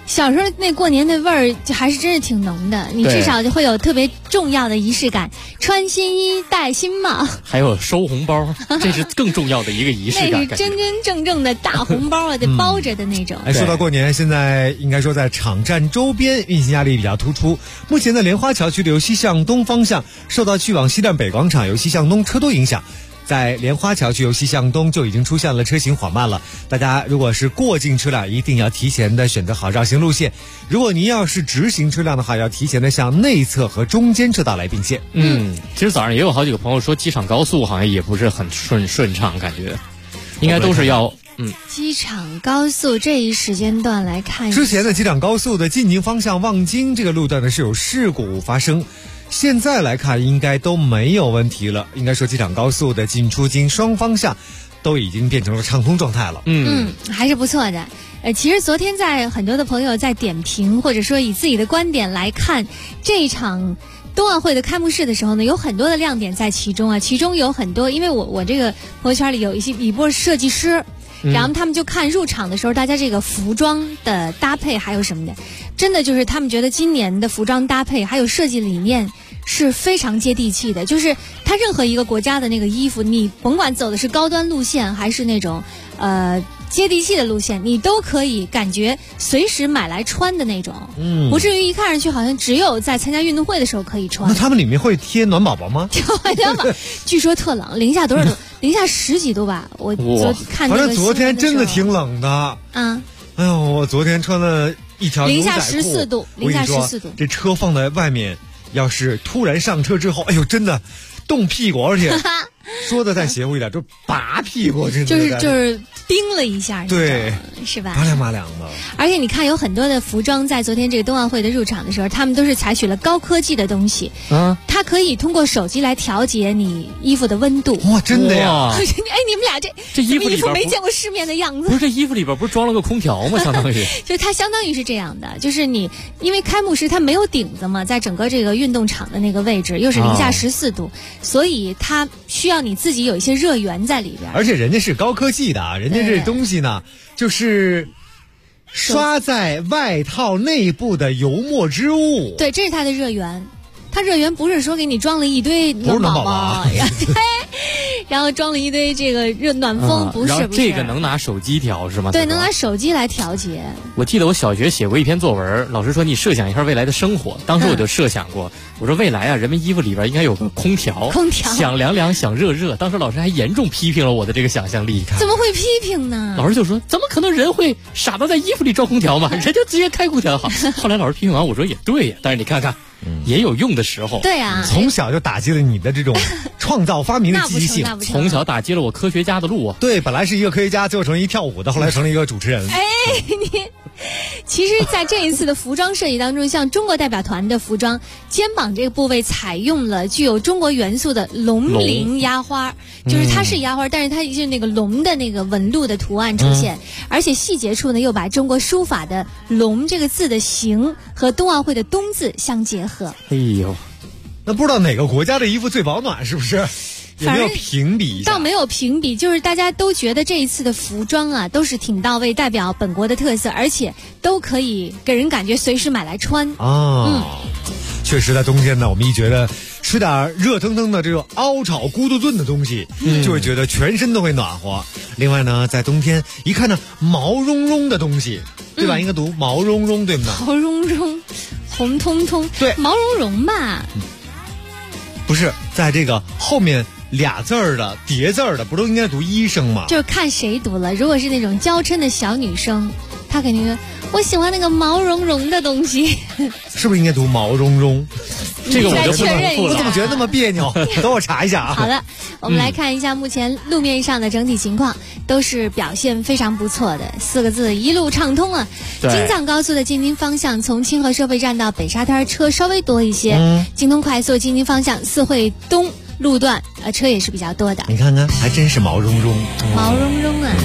小时候那过年那味儿就还是真是挺浓的，你至少就会有特别重要的仪式感，穿新衣戴新帽， 还有收红包，这是更重要的一个仪式感。 那是真真正正的大红包啊，得包着的那种。 说到过年，现在应该说在场站周边运行压力比较突出。目前的莲花桥区由西向东方向受到去往西站北广场由西向东车多影响，在莲花桥区由西向东就已经出现了车行缓慢了。大家如果是过境车辆，一定要提前的选择好绕行路线。如果您要是直行车辆的话，要提前的向内侧和中间车道来并线。 其实早上也有好几个朋友说机场高速好像也不是很顺畅，感觉应该都是要机场高速这一时间段来看一下， 之前的机场高速的进京方向望京这个路段呢是有事故发生，现在来看应该都没有问题了。应该说机场高速的进出京双方向都已经变成了畅通状态了。 还是不错的。其实昨天在很多的朋友在点评或者说以自己的观点来看这一场冬奥会的开幕式的时候呢，有很多的亮点在其中啊。其中有很多，因为我这个朋友圈里有一波设计师，然后他们就看入场的时候大家这个服装的搭配还有什么的，真的就是他们觉得今年的服装搭配还有设计理念是非常接地气的。就是它任何一个国家的那个衣服，你甭管走的是高端路线还是那种接地气的路线，你都可以感觉随时买来穿的那种，不至于一看上去好像只有在参加运动会的时候可以穿。 那他们里面会贴暖宝宝吗？ 据说特冷，零下多少度？零下10几度吧。我看那个， 反正昨天真的挺冷的。哎呦，我昨天穿了一条牛仔裤， 零下14度，零下14度。 这车放在外面，要是突然上车之后，哎呦，真的冻屁股，而且说的再邪乎一点，就拔屁股，真的就是冰了一下， 对， 是吧？ 麻凉麻凉的。 而且你看，有很多的服装在昨天这个冬奥会的入场的时候，他们都是采取了高科技的东西。它可以通过手机来调节你衣服的温度。 哇，真的呀！ 哎，你们俩这衣服没见过世面的样子。 不是，这衣服里边不是装了个空调吗？相当于就它相当于是这样的，就是你因为开幕式它没有顶子嘛，在整个这个运动场的那个位置又是零下14度，所以它需要你自己有一些热源在里边。 而且人家是高科技的啊，人家这东西呢就是刷在外套内部的油墨织物。 对，这是它的热源。它热源不是说给你装了一堆暖宝宝，然后装了一堆这个热暖风，不是。 然后这个能拿手机调是吗？ 对，能拿手机来调节。 我记得我小学写过一篇作文，老师说你设想一下未来的生活，当时我就设想过，我说未来啊，人们衣服里边应该有个空调，想凉凉想热热。当时老师还严重批评了我的这个想象力。 怎么会批评呢？ 老师就说怎么可能人会傻到在衣服里装空调嘛？人就直接开空调好。后来老师批评完，我说也对呀，但是你看看。也有用的时候。 对啊， 从小就打击了你的这种创造发明的积极性， 从小打击了我科学家的路啊。 对，本来是一个科学家，最后成了一跳舞的，后来成了一个主持人。 其实在这一次的服装设计当中，像中国代表团的服装，肩膀这个部位采用了具有中国元素的龙鳞压花，就是它是压花，但是它是那个龙的那个纹路的图案出现，而且细节处呢又把中国书法的龙这个字的形和冬奥会的冬字相结合。 哎呦， 那不知道哪个国家的衣服最保暖，是不是？有没有评比一下？ 倒没有评比，就是大家都觉得这一次的服装啊都是挺到位，代表本国的特色，而且都可以给人感觉随时买来穿啊。确实，在冬天呢，我们一觉得吃点热腾腾的这种熬炒咕嘟炖的东西，就会觉得全身都会暖和。另外呢，在冬天一看到毛茸茸的东西，对吧？应该读毛茸茸，对吗？ 毛茸茸，红彤彤， 对， 毛茸茸吧？ 不是，在这个后面俩字儿的叠字儿的，不都应该读一声吗？ 就是看谁读了。如果是那种娇嗔的小女生，她肯定说我喜欢那个毛茸茸的东西。 是不是应该读毛茸茸？ 这个我就确认一下， 我怎么觉得那么别扭？等我查一下啊。 好的，我们来看一下目前路面上的整体情况，都是表现非常不错的，4个字一路畅通啊。京藏高速的京津方向，从清河收费站到北沙滩车稍微多一些，京通快速京津方向四惠东路段车也是比较多的。 你看看，还真是毛茸茸， 毛茸茸啊。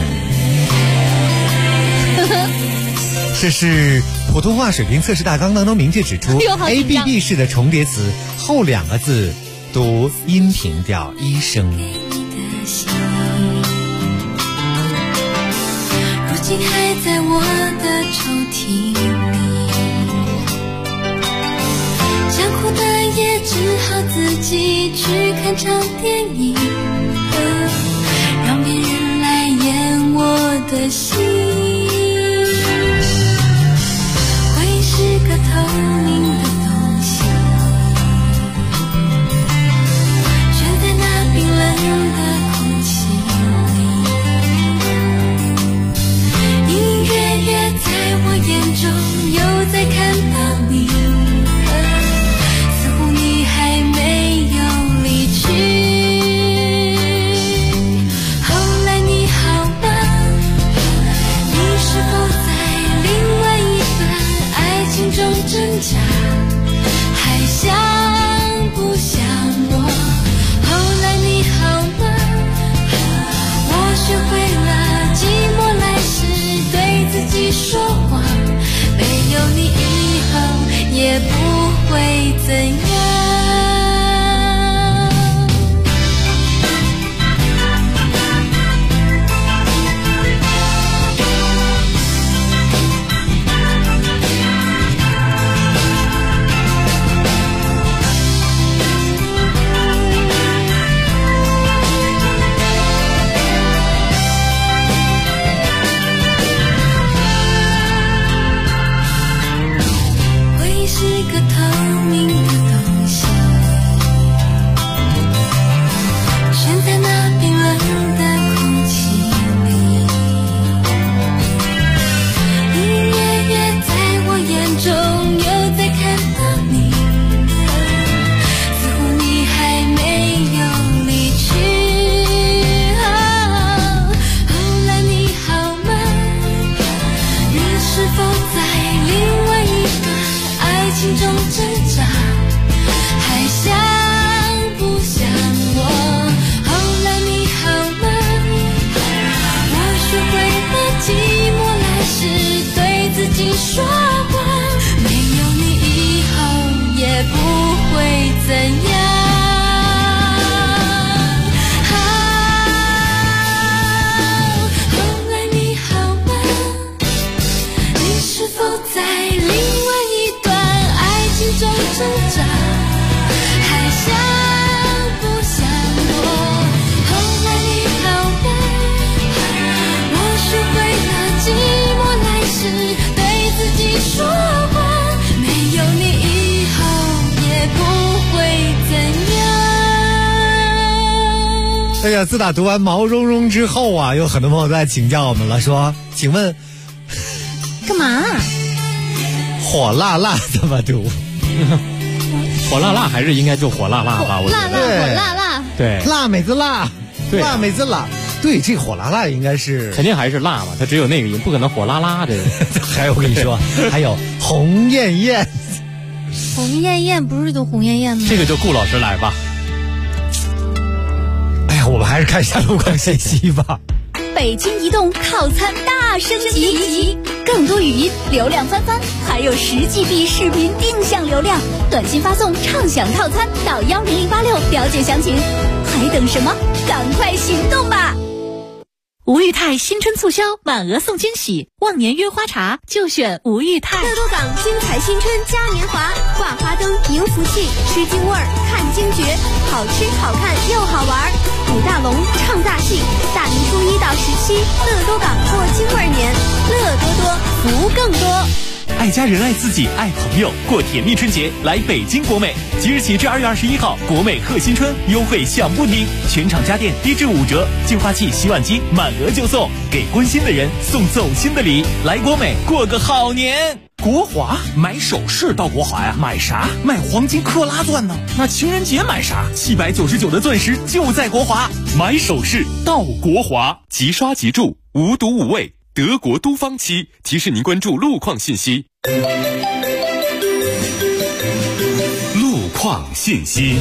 这是普通话水平测试大纲当中明确指出 ，ABB 式的重叠词后2个字读阴平调一声。 如今还在我的抽屉。 也只好自己去看场电影，让别人来演我的戏。会是个透明的东西，悬在那冰冷的空气里，隐约约在我眼中又在看到你，似乎你还没有离去。后来你好吗？你是否在另外一段爱情中挣扎，还想不想我？后来你好吗？我学会了寂寞来时对自己说谎，没有你以后也不会怎样。会是个透明的东西，悬在那冰冷的空气里，隐约约在我眼中又在看到你，似乎你还没有离去。后来你好吗？你是否在另外一段爱情中挣扎，还想不想我？后来你好吗？我学会了寂寞来时对自己说谎，没有你以后也不会怎样。后来你好吗？你是否在另外一段爱情中挣扎，还想不想我？后来你好吗？我学会了寂寞来时对自己说谎，没有你以后也不会怎样。 哎呀，自打读完毛茸茸之后啊，有很多朋友在请教我们了，说请问干嘛？ 火辣辣怎么读？ 火辣辣还是应该就火辣辣吧？我觉得火辣辣， 对， 辣妹子辣， 对辣妹子辣，对，这火辣辣应该是肯定还是辣嘛，它只有那个音，不可能火辣辣这个。 还有我跟你说，还有红艳艳， 红艳艳不是都红艳艳吗？ 这个就顾老师来吧。 哎呀，我们还是看一下路况信息吧。 北京移动套餐大升级，更多语音流量翻番，还有10GB 视频定向流量，短信发送畅享套餐到10086了解详情，还等什么？赶快行动吧！ 吴裕泰新春促销，满额送惊喜，忘年约花茶就选吴裕泰。 乐多港精彩新春嘉年华，挂花灯迎福气，吃京味儿看惊觉，好吃好看又好玩，舞大龙唱大戏，大年初1到17，乐多港过京味年，乐多多福更多。 爱家人爱自己爱朋友，过甜蜜春节来北京国美，即日起至2月21号，国美贺新春优惠享不停，全场家电低至5折，净化器、洗碗机满额就送，给关心的人送走心的礼，来国美过个好年。国华买首饰到国华呀，买啥？买黄金克拉钻呢？那情人节买啥？799的钻石就在国华，买首饰到国华， 即刷即住，无毒无味。德国都方漆提示您关注路况信息。路况信息。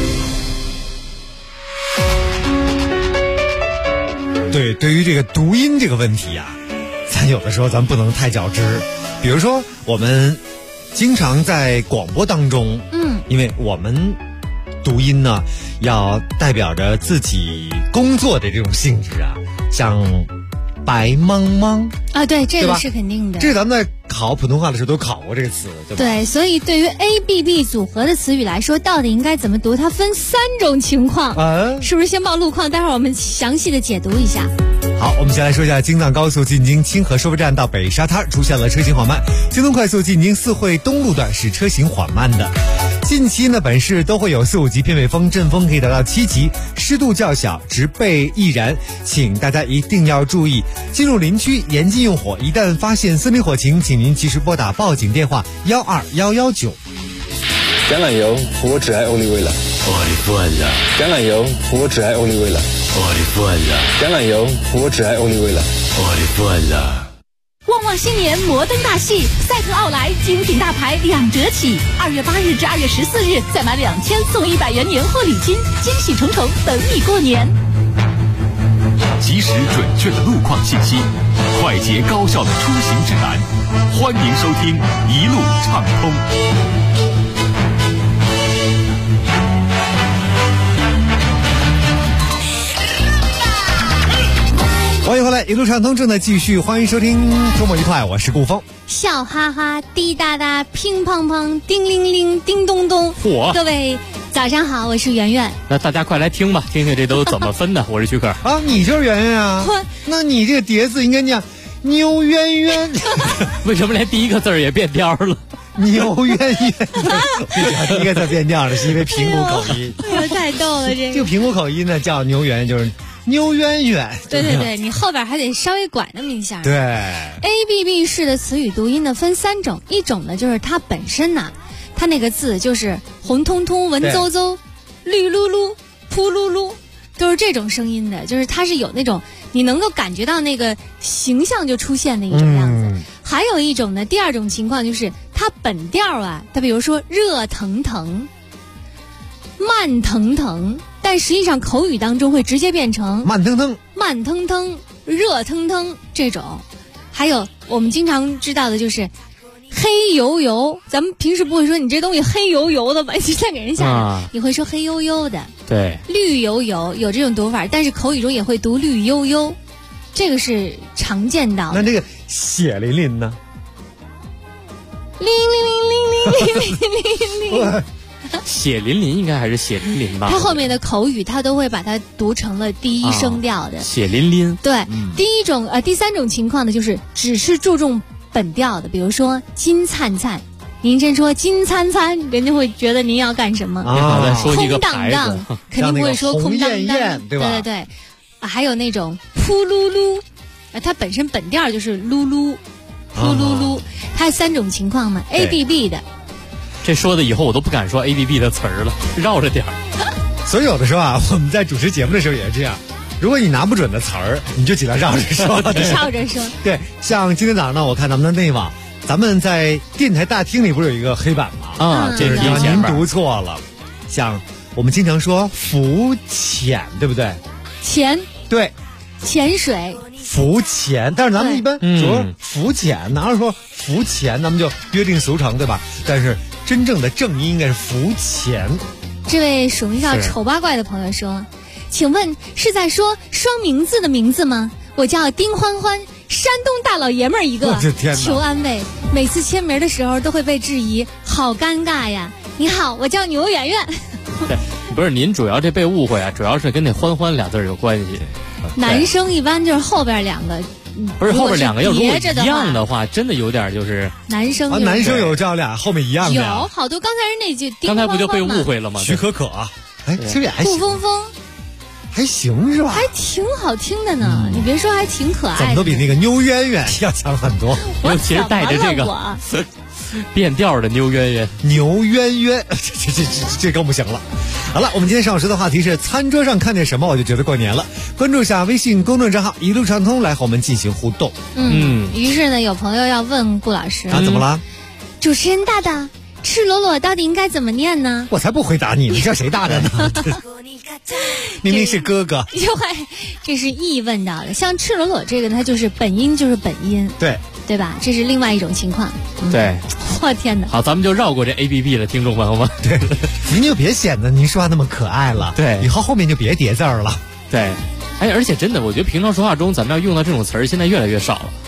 对于这个读音这个问题啊，咱有的时候咱不能太较真。比如说我们经常在广播当中，因为我们读音呢要代表着自己工作的这种性质啊，像白茫茫啊，对，这个是肯定的。 这咱们在考普通话的时候都考过这个词，对吧？ 对，所以对于 ABB 组合的词语来说，到底应该怎么读？它分3种情况，是不是先报路况？待会儿我们详细的解读一下。 好，我们先来说一下京藏高速进京清河收费站到北沙滩出现了车型缓慢，京东快速进京四惠东路段是车型缓慢的。近期呢，本市都会有4、5级偏北风，阵风可以达到7级，湿度较小，植被易燃，请大家一定要注意进入林区严禁用火，一旦发现森林火情，请您及时拨打报警电话12119。 橄榄油，我只爱欧丽薇了。我的饭了。橄榄油，我只爱欧丽薇了。我的饭了。橄榄油，我只爱欧丽薇了。我的饭了。 旺旺新年摩登大戏，赛特奥莱精品大牌2折起，2月8日至2月14日，再买2000送100元年货礼金，惊喜重重等你过年。 及时准确的路况信息，快捷高效的出行指南，欢迎收听一路畅通。 欢迎回来，一路畅通正在继续，欢迎收听周末愉快，我是顾峰。 笑哈哈，滴答答，乒乓乓，叮铃铃，叮咚咚。各位早上好，我是圆圆。 那大家快来听吧，听听这都怎么分的。我是徐可啊，你就是圆圆啊？那你这个叠字应该念牛圆圆。 为什么连第一个字也变调了？ 牛圆圆，第一个字变调了，是因为平谷口音。 哎呦，太逗了，这个平谷口音呢叫牛圆，就是牛圆圆。 对对对，你后边还得稍微拐那么一下。 对 ，ABB 式的词语读音呢分3种，一种呢就是它本身呐，它那个字就是红彤彤、文绉绉、绿噜噜、扑噜噜，都是这种声音的，就是它是有那种你能够感觉到那个形象就出现的一种样子。还有一种呢，第2种情况就是它本调啊，它比如说热腾腾、慢腾腾，但实际上口语当中会直接变成慢腾腾、 慢腾腾、热腾腾这种。还有我们经常知道的就是黑油油，咱们平时不会说你这东西黑油油的吧，你再给人下你会说黑油油的。 对， 绿油油有这种读法，但是口语中也会读绿油油，这个是常见到的。 那这个血淋淋呢？ 淋淋淋淋淋淋淋淋淋。 血淋淋应该还是血淋淋吧？ 它后面的口语它都会把它读成了第一声调的。 血淋淋。 对，第3种情况呢，就是只是注重本调的，比如说金灿灿，您真说金灿灿，人家会觉得您要干什么？空荡荡，肯定不会说空荡荡， 对吧？ 对对对，还有那种扑噜噜，它本身本调就是噜噜，扑噜噜，它3种情况嘛 ，ABB 的。 这说的以后我都不敢说 ABB 的词儿了，绕着点儿。 所以有的时候啊，我们在主持节目的时候也是这样，如果你拿不准的词儿，你就尽量绕着说。 绕着说。 对，像今天早上呢，我看咱们的内网，咱们在电台大厅里不是有一个黑板吗？ 啊，这是您读错了。像我们经常说浮潜，对不对？ 潜。 对。 潜水。 浮潜，但是咱们一般说浮潜，哪有说浮潜，咱们就约定俗成，对吧？但是真正的正音应该是浮潜。 这位署名叫丑八怪的朋友说，请问是在说双名字的名字吗？我叫丁欢欢，山东大老爷们儿一个，求安慰，每次签名的时候都会被质疑，好尴尬呀。你好，我叫牛圆圆。 对，不是您主要这被误会啊，主要是跟那欢欢俩字有关系。 男生一般就是后边2个， 不是后边2个要如果一样的话，真的有点就是男生啊，男生有这样俩后面一样的， 有好多。刚才是那句， 刚才不就被误会了吗？ 许可可，哎，这俩还行， 顾峰峰还行是吧？ 还挺好听的呢，你别说，还挺可爱的， 怎么都比那个牛圆圆要强很多。 尤其是带着这个变调的牛圆圆， 牛圆圆，这更不行了。好了，我们今天上午说的话题是餐桌上看见什么我就觉得过年了。关注一下微信公众账号一路畅通，来和我们进行互动。 于是呢，有朋友要问顾老师啊，怎么了？ 主持人大大，赤裸裸到底应该怎么念呢？ 我才不回答你，你叫谁大大呢？明明是哥哥。 这是意问到的，像赤裸裸这个呢，它就是本音就是本音，对吧？这是另外一种情况。 对， 我天哪！ 好，咱们就绕过这 ABB 的听众朋友们。 对，您就别显得您说话那么可爱了。 对， 以后面就别叠字儿了。 对，哎，而且真的，我觉得平常说话中，咱们要用到这种词儿，现在越来越少了。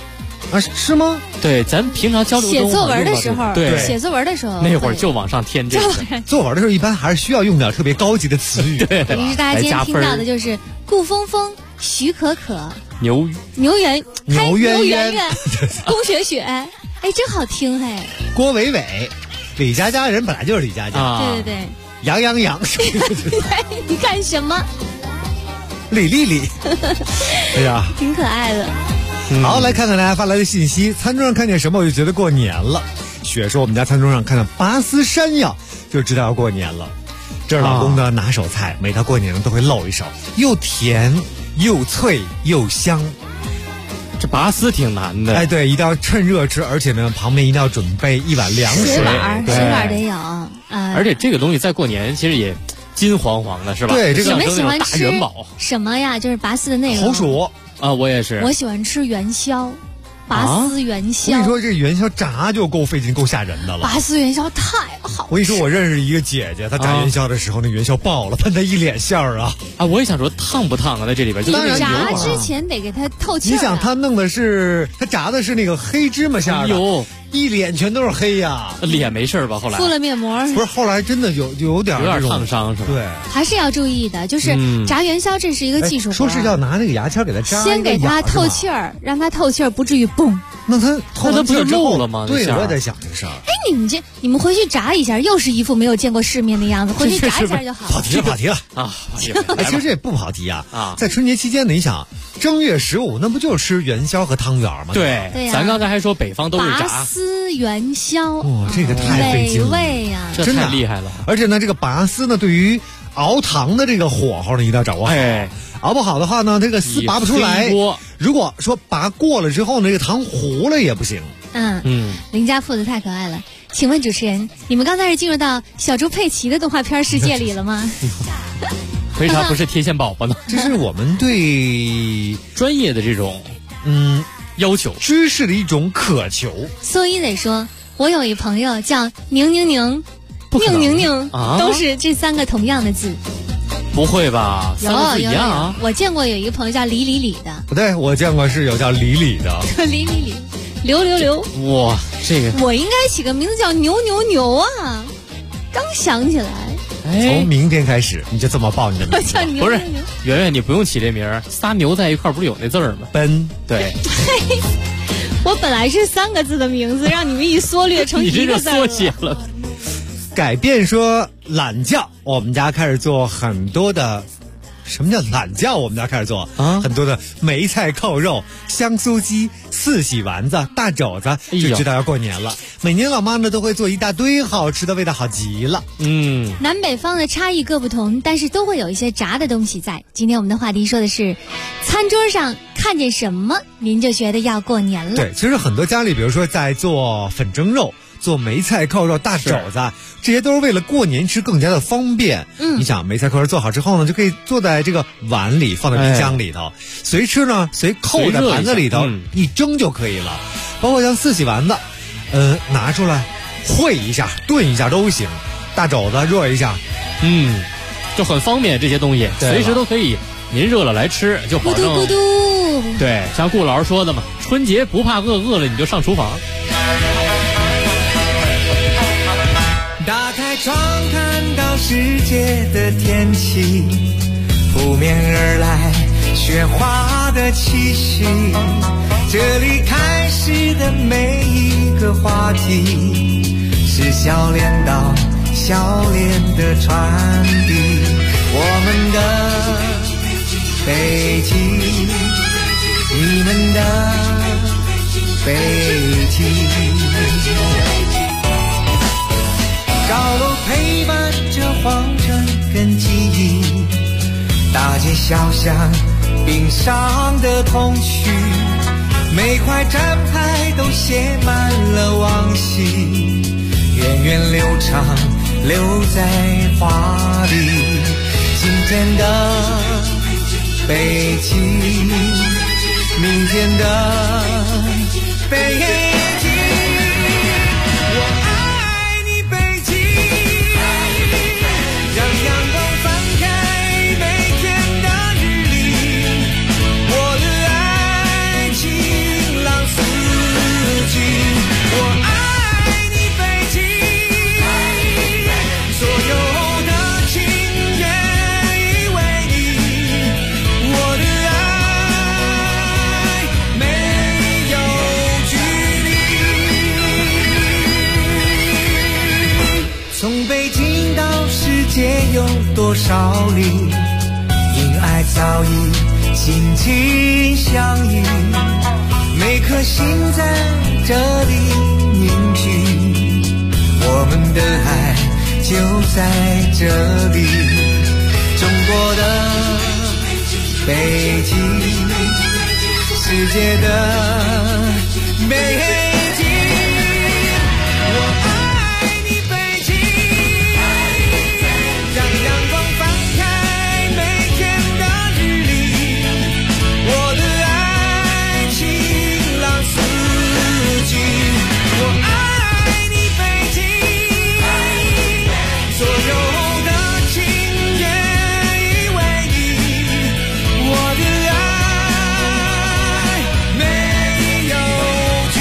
啊，是吗？ 对，咱平常交流写作文的时候， 对， 写作文的时候， 那会儿就往上添这个。 作文的时候一般还是需要用点特别高级的词语， 对吧？ 于是大家今天听到的就是顾峰峰、徐可可、 牛圆圆、龚雪雪，哎，真好听嘿。 郭伟伟，李佳佳人本来就是李佳佳， 对对对。 杨洋洋， 你干什么？ 李丽丽，哎呀， 挺可爱的。 好，来看看大家发来的信息。餐桌上看见什么我就觉得过年了。雪说我们家餐桌上看到拔丝山药就知道要过年了。这是老公的拿手菜，每到过年都会露一手，又甜又脆又香。 这拔丝挺难的， 哎，对，一定要趁热吃，而且呢，旁边一定要准备一碗凉水， 水碗得有。 而且这个东西在过年其实也金黄黄的，是吧？ 对，这个你们喜欢吃元宝什么呀？就是拔丝的内容。 红薯啊，我也是。 我喜欢吃元宵。拔丝元宵， 我跟你说，这元宵炸就够费劲、够吓人的了。 拔丝元宵太好吃。 我跟你说，我认识一个姐姐，她炸元宵的时候，那元宵爆了，喷她一脸馅儿啊！ 啊，我也想说烫不烫啊，在这里边就炸之前得给它透气。 你想，她弄的是，她炸的是那个黑芝麻馅儿的，一脸全都是黑呀。 脸没事吧？后来敷了面膜， 不是后来真的有点烫伤是吧？ 对， 还是要注意的，就是炸元宵这是一个技术活， 说是要拿那个牙签给它扎， 先给它透气儿，让它透气儿，不至于嘣。 那它不就漏了吗？ 对，我也在想这事儿。 哎，你们回去炸一下，又是一副没有见过世面的样子。回去炸一下就好了。 跑题了啊！ 其实这也不跑题啊。在春节期间呢，你想正月15，那不就是吃元宵和汤圆吗？ 对，咱刚才还说北方都是炸拔丝元宵， 哇，这个太费劲了， 美味呀， 这太厉害了。 而且呢，这个拔丝呢，对于熬糖的这个火候呢，一定要掌握好。熬不好的话呢，这个丝拔不出来。如果说拔过了之后呢，这个糖糊了也不行。 邻家父子太可爱了。请问主持人，你们刚才是进入到小猪佩奇的动画片世界里了吗？ 为啥不是天线宝宝呢？ 这是我们对专业的这种要求、 知识的一种渴求。 所以得说，我有一朋友叫宁宁宁、宁宁宁，都是这3个同样的字。 不会吧？3个字一样啊！ 我见过有一个朋友叫李李李的， 不对，我见过是有叫李李的， 李李李，刘刘刘。 哇，这个我应该起个名字叫牛牛牛啊！刚想起来， 从明天开始你就这么报你的名字。 叫牛牛牛。 不是，圆圆，你不用起这名儿，3牛在一块儿不是有那字儿吗？ 奔， 对。 我本来是3个字的名字，让你们一缩略成1个字了。 你这缩写了。 改变说懒觉，我们家开始做很多的。什么叫懒觉？我们家开始做很多的梅菜扣肉、香酥鸡、四喜丸子、大肘子，就知道要过年了。每年老妈呢都会做一大堆好吃的，味道好极了。 南北方的差异各不同，但是都会有一些炸的东西在。今天我们的话题说的是，餐桌上看见什么您就觉得要过年了。 对，其实很多家里，比如说在做粉蒸肉、做梅菜扣肉、大肘子，这些都是为了过年吃更加的方便。你想梅菜扣肉做好之后呢，就可以做在这个碗里，放在冰箱里头，随吃呢随扣在盘子里头，一蒸就可以了。包括像四喜丸子，拿出来烩一下、炖一下都行。大肘子热一下， 就很方便，这些东西随时都可以。您热了来吃，就保证。 咕嘟咕嘟。 对，像顾老师说的嘛，春节不怕饿，饿了你就上厨房。 打开窗看到世界的天气，扑面而来雪花的气息，这里开始的每一个话题是笑脸到笑脸的传递。我们的北京，你们的北京，高楼陪伴着皇城跟记忆，大街小巷冰上的童趣，每块站牌都写满了往昔，源远流长留在画里。今天的北京，明天的北京，我爱你北京，让阳光翻开每天的日历，我的爱晴朗四少里，因爱早已心情相依，每颗心在这里凝聚，我们的爱就在这里。中国的北京，世界的北京，我爱你北京，让阳光翻开每天的日历，我的爱晴朗四季，我爱你北京，所有的情愿已为你，我的爱没有距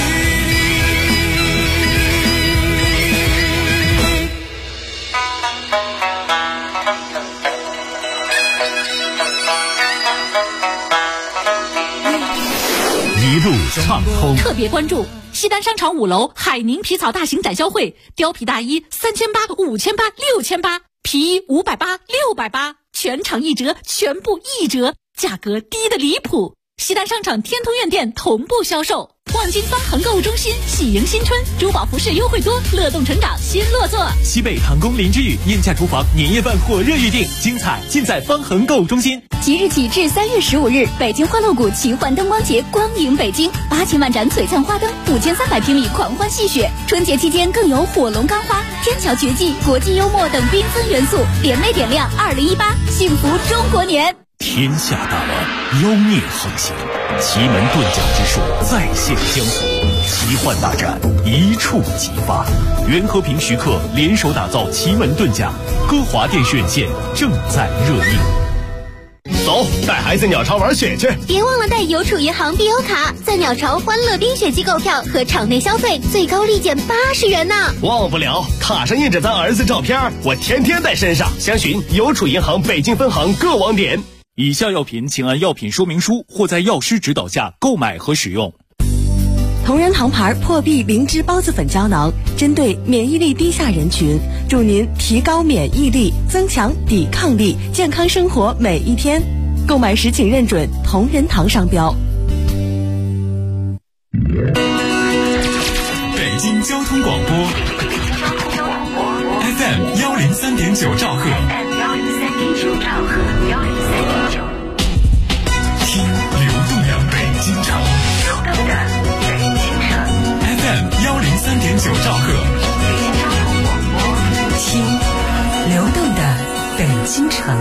离。一路畅通。 特别关注西单商场5楼海宁皮草大型展销会，貂皮大衣3800、5800、6800，皮衣580、680，全场1折，全部1折，价格低得离谱。西单商场天通苑店同步销售。望京方恒购物中心喜迎新春，珠宝服饰优惠多，乐动成长新落座。 西北唐宫林之宇燕价厨房年夜饭火热预定，精彩尽在方恒购物中心。 即日起至3月15日，北京欢乐谷奇幻灯光节光影北京，8000万盏璀璨花灯，5300平米狂欢戏谑。春节期间更有火龙钢花、天桥绝技、国际幽默等缤纷元素，联袂点亮2018幸福中国年。 天下大乱，妖孽横行，奇门遁甲之术再现江湖，奇幻大战一触即发。袁和平、徐克联手打造奇门遁甲，歌华电视院线正在热映。 走，带孩子鸟巢玩雪去！ 别忘了带邮储银行必游卡，在鸟巢欢乐冰雪季购票和场内消费最高立减80元呢！ 忘不了，卡上印着咱儿子照片，我天天带身上。详询邮储银行北京分行各网点。 以下药品请按药品说明书或在药师指导下购买和使用。 同仁堂牌破壁灵芝孢子粉胶囊，针对免疫力低下人群，助您提高免疫力，增强抵抗力，健康生活每一天。购买时请认准同仁堂商标。 北京交通广播 FM 103.9兆赫。听流动的北京城。FM 103.9兆赫。 听流动的北京城。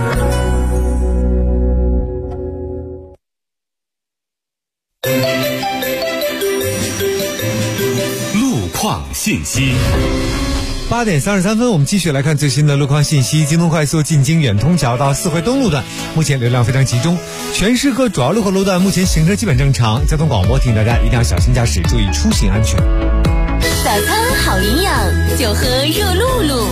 路况信息。 8点33分，我们继续来看最新的路况信息。京东快速进京远通桥到四惠东路段，目前流量非常集中，全市各主要路口路段目前行车基本正常。交通广播提醒大家一定要小心驾驶，注意出行安全。 早餐好营养，就喝热露露。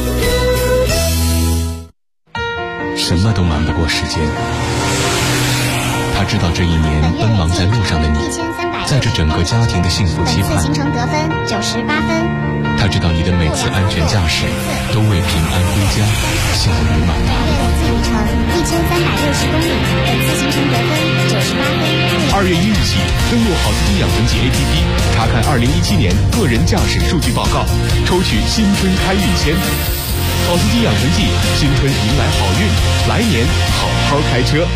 什么都瞒不过时间，他知道这一年奔忙在路上的你，在这整个家庭的幸福期盼。 行程得分98分。 他知道你的每次安全驾驶都为平安归家效率满堂。 次旅程1360公里，本次行程得分98分。 2月1日起，登录好司机养成记 APP， 查看2017年个人驾驶数据报告，抽取新春开运签。好司机养成记，新春迎来好运，来年好好开车。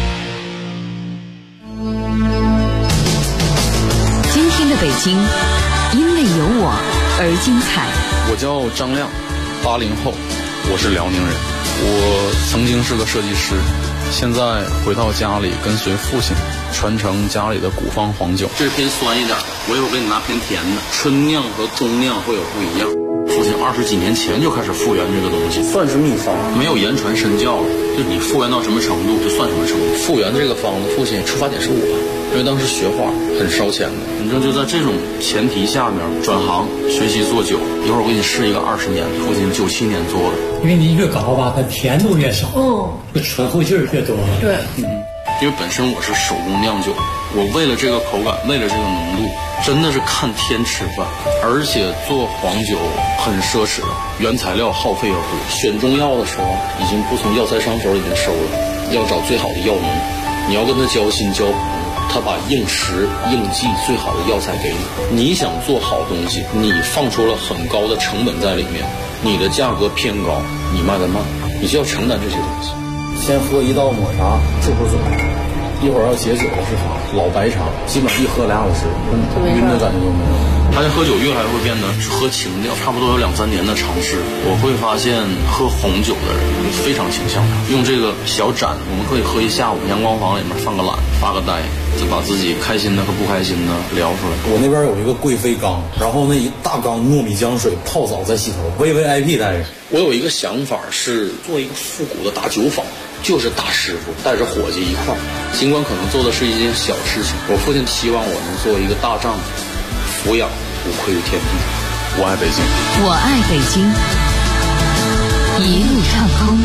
今天的北京，因为有我而精彩。 我叫张亮，80后，我是辽宁人。我曾经是个设计师，现在回到家里跟随父亲传承家里的古方黄酒。这偏酸一点，我一会儿给你拿偏甜的。春酿和冬酿会有不一样。父亲20几年前就开始复原这个东西，算是秘方，没有言传身教了。就你复原到什么程度，就算什么程度。复原这个方子，父亲出发点是我，因为当时学画很烧钱的。你知道，就在这种前提下面转行学习做酒。一会儿我给你试一个20年，父亲97年做的。 因为你越高吧，它甜度越少，这醇厚劲儿越多。 对，因为本身我是手工酿酒，我为了这个口感，为了这个浓度， 真的是看天吃饭，而且做黄酒很奢侈，原材料耗费要多。选中药的时候，已经不从药材商手里面收了，要找最好的药农，你要跟他交心交朋友，他把应时应季最好的药材给你。你想做好东西，你放出了很高的成本在里面，你的价格偏高，你卖得慢，你就要承担这些东西。 先喝一道抹茶，这会儿走，一会儿要解酒的是茶，老白茶，基本上一喝2小时，晕的感觉都没有。 发现喝酒越来越会变得喝情调，差不多有2-3年的尝试，我会发现喝红酒的人非常倾向用这个小盏，我们可以喝一下午，阳光房里面放个懒，发个呆，就把自己开心的和不开心的聊出来。 我那边有一个贵妃缸，然后那一大缸糯米浆水泡澡再洗头 ，VVIP 待遇。 我有一个想法是做一个复古的大酒坊，就是大师傅带着伙计一块儿，尽管可能做的是一件小事情，我父亲希望我能做一个大丈夫，抚养不愧于天地。我爱北京， 我爱北京，一路畅通。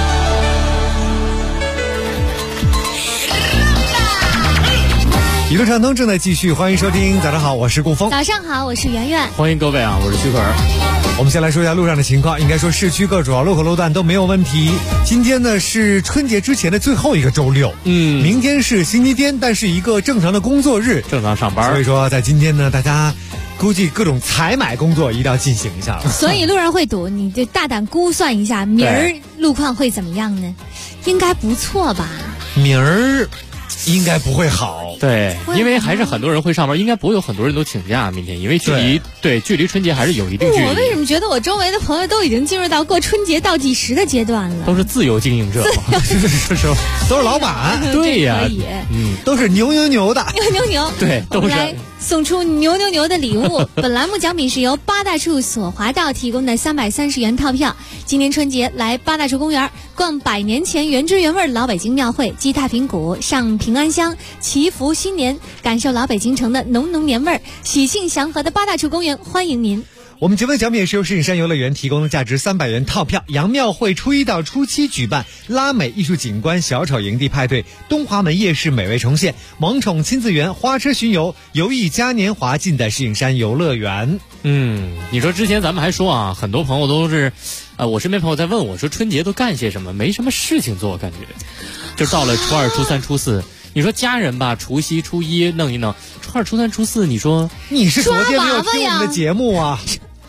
一路畅通正在继续，欢迎收听。早上好，我是顾峰。 早上好，我是圆圆。 欢迎各位啊，我是徐可儿。 我们先来说一下路上的情况，应该说市区各主要路口路段都没有问题。今天呢是春节之前的最后一个周六，明天是星期天，但是一个正常的工作日， 正常上班。 所以说在今天呢，大家估计各种采买工作一定要进行一下了。 所以路上会堵，你就大胆估算一下，明儿路况会怎么样呢？应该不错吧？ 明儿应该不会好， 对，因为还是很多人会上班，应该不会有很多人都请假明天，因为距离春节还是有一定距离。 我为什么觉得我周围的朋友都已经进入到过春节倒计时的阶段了？ 都是自由经营者， 都是老板， 对呀， 都是牛的， 牛， 对，都是。 来送出牛的礼物。本栏目奖品是由八大处索华道提供的330元套票。今年春节来八大处公园逛100年前原汁原味老北京庙会，击太平鼓，上平安香，祈福新年，感受老北京城的浓浓年味儿。喜庆祥和的八大处公园欢迎您。 我们节目奖品是由石景山游乐园提供的价值300元套票。杨庙会初1到初7举办拉美艺术景观小丑营地派对，东华门夜市美味重现，萌宠亲子园花车巡游，游艺嘉年华尽在石景山游乐园。 你说之前咱们还说啊，很多朋友都是我身边朋友在问我说春节都干些什么，没什么事情做，感觉就到了初2、初3、初4，你说家人吧，除夕、初一弄一弄，初2、初3、初4，你说你是昨天没有听我们的节目啊？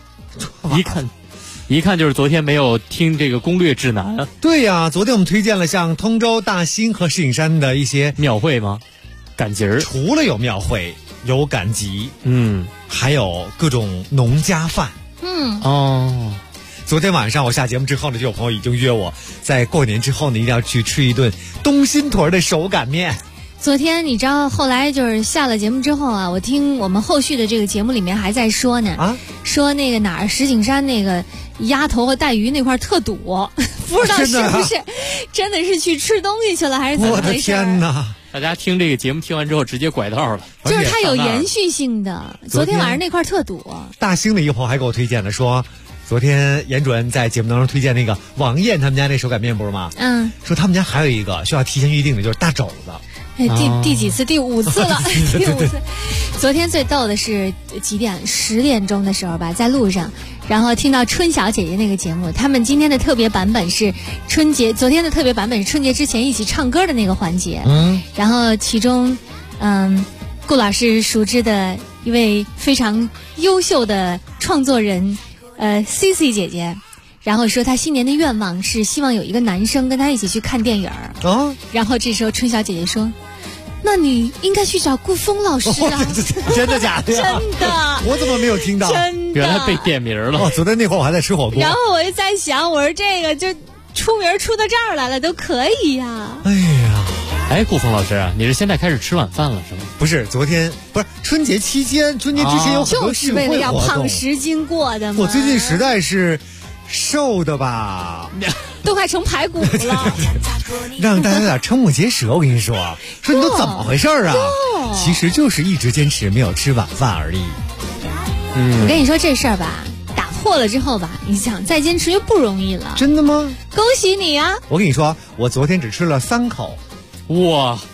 一看就是昨天没有听这个攻略指南啊。 对呀，昨天我们推荐了像通州、大兴和石景山的一些庙会吗？赶集儿， 除了有庙会，有赶集，还有各种农家饭，昨天晚上我下节目之后呢，就有朋友已经约我，在过年之后呢，一定要去吃一顿东新屯的手擀面。 昨天你知道后来就是下了节目之后啊，我听我们后续的这个节目里面还在说呢，说那个哪儿石景山那个鸭头和带鱼那块特堵，不知道是不是真的是去吃东西去了还是怎么回事？ 我的天哪！ 大家听这个节目听完之后直接拐道了， 就是它有延续性的。昨天晚上那块特堵。 大兴的一个朋友还给我推荐的说，昨天严主任在节目当中推荐那个王艳他们家那手擀面不是吗？说他们家还有一个需要提前预定的，就是大肘子。 第几次？第5次了，第5次。昨天最逗的是几点？10点钟的时候吧，在路上，然后听到春晓姐姐那个节目，他们今天的特别版本是春节，昨天的特别版本是春节之前一起唱歌的那个环节。然后其中，顾老师熟知的一位非常优秀的创作人，CC 姐姐。然后说他新年的愿望是希望有一个男生跟他一起去看电影然后这时候春晓姐姐说，那你应该去找顾峰老师啊。 真的假的？ 真的。 我怎么没有听到？ 真的。 原来被点名了。 昨天那会儿我还在吃火锅。 然后我就在想，我说这个就出名出到这儿来了都可以呀。 顾峰老师啊，你是现在开始吃晚饭了是吗？ 不是，昨天不是春节期间，春节之前有很多就是为了要胖10斤过的嘛。 我最近实在是瘦的吧， 都快成排骨了。 让大家有点瞠目结舌。我跟你说你都怎么回事啊？其实就是一直坚持没有吃晚饭而已。 我跟你说这事儿吧，打破了之后吧，你想再坚持又不容易了。 真的吗？ 恭喜你啊！ 我跟你说，我昨天只吃了3口。 哇，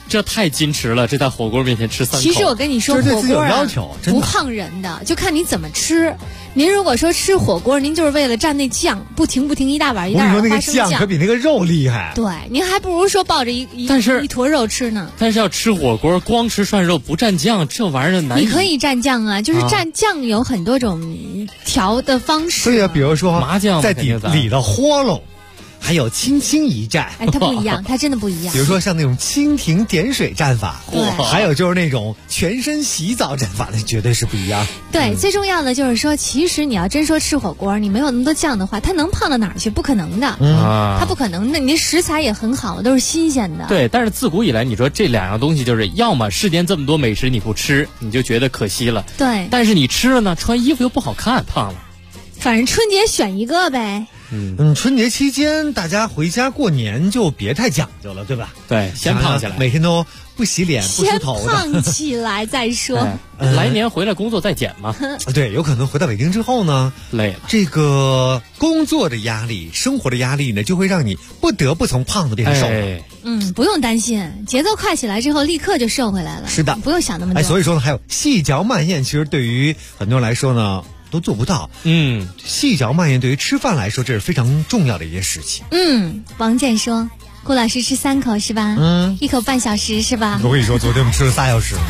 这太矜持了，这在火锅面前吃3口。 其实我跟你说，火锅啊不胖人的，就看你怎么吃。您如果说吃火锅，您就是为了蘸那酱，不停一大碗一大碗花生酱， 那个酱可比那个肉厉害。 对，您还不如说抱着一坨肉吃呢。 但是要吃火锅，光吃涮肉不蘸酱，这玩意儿难。 你可以蘸酱啊，就是蘸酱有很多种调的方式。 对呀，比如说麻酱在里头豁拢。还有轻轻一蘸， 哎，它不一样，它真的不一样。 比如说像那种蜻蜓点水蘸法，还有就是那种全身洗澡蘸法，那绝对是不一样。 对，最重要的就是说，其实你要真说吃火锅，你没有那么多酱的话，它能胖到哪儿去？不可能的，它不可能。那您食材也很好，都是新鲜的。 对，但是自古以来，你说这2样东西，就是要么世间这么多美食你不吃，你就觉得可惜了。 对， 但是你吃了呢，穿衣服又不好看，胖了。 反正春节选一个呗。 春节期间大家回家过年就别太讲究了，对吧？ 对，先胖起来， 每天都不洗脸不梳头的， 先胖起来再说。 来年回来工作再减嘛。 对，有可能回到北京之后呢， 累了。 这个工作的压力、生活的压力呢，就会让你不得不从胖子变成瘦的。 不用担心，节奏快起来之后，立刻就瘦回来了。 是的， 不用想那么多。 所以说呢，还有细嚼慢咽，其实对于很多人来说呢，都做不到。细嚼慢咽对于吃饭来说，这是非常重要的一件事情。 王健说，顾老师吃3口是吧？1口半小时是吧？ 我跟你说，昨天我们吃了3小时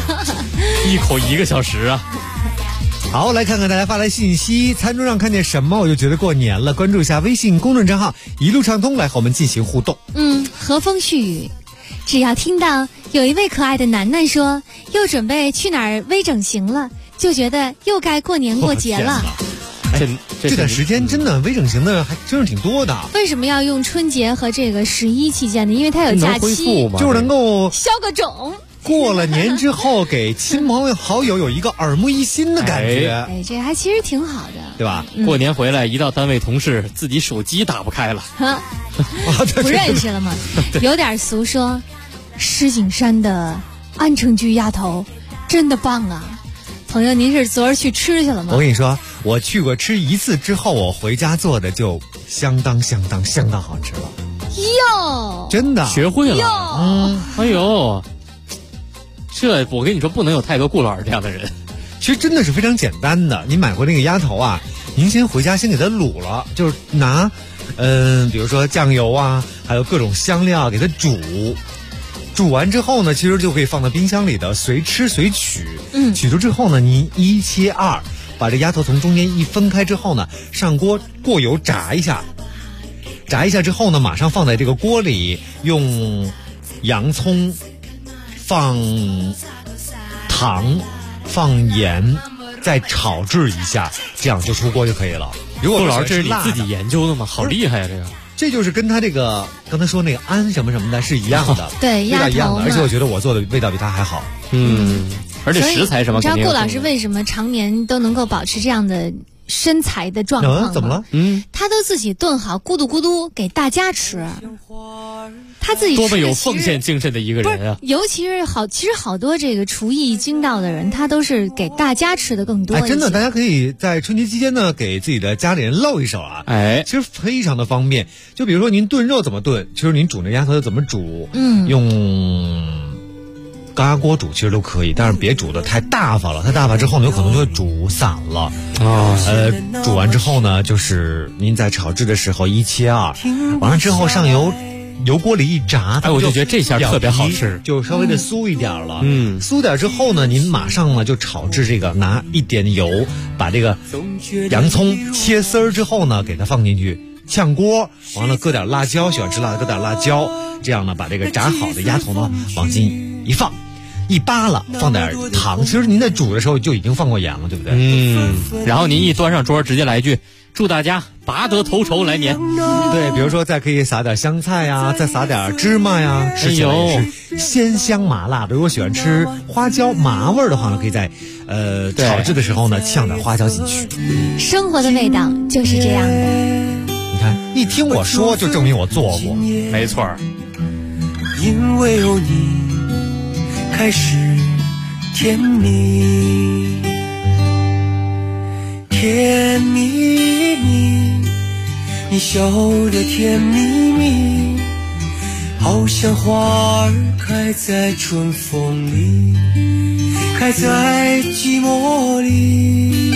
，1口1个小时啊。 好，来看看大家发来信息，餐桌上看见什么我就觉得过年了。关注一下微信公众账号一路畅通，来和我们进行互动。 和风细雨，只要听到有一位可爱的楠楠说又准备去哪儿微整形了，就觉得又该过年过节了。 这段时间真的微整形的还真是挺多的。 为什么要用春节和这个11期间呢？因为它有假期， 就是能够消个肿。 过了年之后，给亲朋好友有一个耳目一新的感觉。 这还其实挺好的， 对吧？ 过年回来一到单位，同事自己手机打不开了， 不认识了吗？有点俗说，石景山的安城居鸭头真的棒啊！朋友，您是昨儿去吃去了吗？ 我跟你说，我去过吃1次之后，我回家做的就相当好吃了。 哟， 真的学会了。哎呦。这我跟你说，不能有太多顾老师这样的人。 其实真的是非常简单的，你买回那个鸭头啊，您先回家先给它卤了，就是拿比如说酱油啊，还有各种香料给它煮完之后呢，其实就可以放到冰箱里的，随吃随取。取出之后呢，您1切2，把这鸭头从中间一分开之后呢，上锅过油炸一下之后呢，马上放在这个锅里，用洋葱放糖放盐再炒制一下，这样就出锅就可以了。如果顾老师这是你自己研究的吗？好厉害呀！ 这就是跟他这个刚才说那个安什么什么的是一样的， 对， 味道一样的，而且我觉得我做的味道比他还好。 而且食材什么， 你知道顾老师为什么常年都能够保持这样的身材的状况吗？ 怎么了？ 他都自己炖好，咕嘟咕嘟给大家吃。他自己多么有奉献精神的一个人啊！ 尤其是其实好多这个厨艺精到的人，他都是给大家吃的更多一些。 真的，大家可以在春节期间呢，给自己的家里人露一手啊！其实非常的方便。就比如说您炖肉怎么炖，其实您煮那鸭头怎么煮，用高压锅煮其实都可以，但是别煮的太大发了，太大发之后呢，有可能就会煮散了。煮完之后呢，就是您在炒制的时候1切2，完了之后上油锅里一炸， 我就觉得这下特别好吃， 就稍微的酥一点了。酥点之后呢，您马上呢就炒制这个，拿一点油，把这个洋葱切丝儿之后呢，给它放进去，炝锅，完了搁点辣椒，喜欢吃辣的搁点辣椒，这样呢把这个炸好的鸭头呢往进一放。一扒拉，放点糖。其实您在煮的时候就已经放过盐了，对不对？ 然后您一端上桌，直接来一句“祝大家拔得头筹来年”。 对，比如说再可以撒点香菜呀，再撒点芝麻呀，吃起来也是鲜香麻辣的。如果喜欢吃花椒麻味的话呢，可以在炒制的时候呢呛点花椒进去。 生活的味道就是这样的。 你看，一听我说就证明我做过， 没错。 因为有你。开始甜蜜，甜蜜蜜，你笑得甜蜜蜜， 好像花儿开在春风里，开在寂寞里。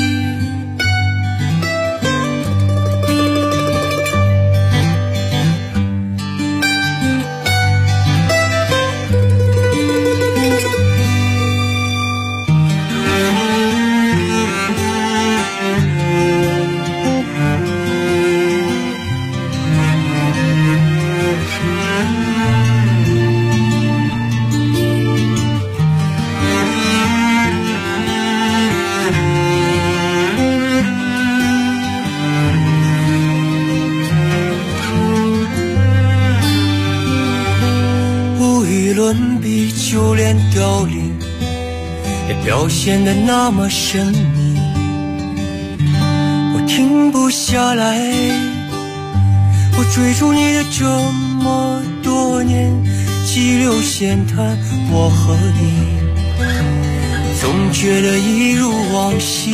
就连凋零也表现得那么神秘，我停不下来，我追逐你的这么多年，激流闲谈我和你，总觉得一如往昔。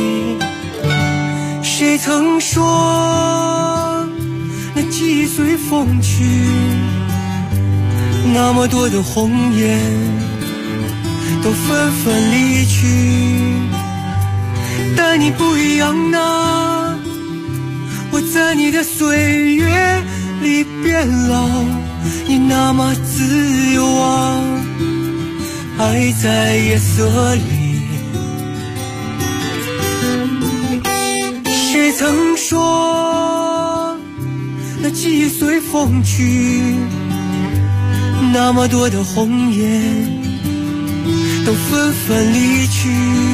谁曾说那几随风去，那么多的红颜都纷纷离去，但你不一样啊，我在你的岁月里变老，你那么自由啊，爱在夜色里。谁曾说那几随风去，那么多的红颜都纷纷离去，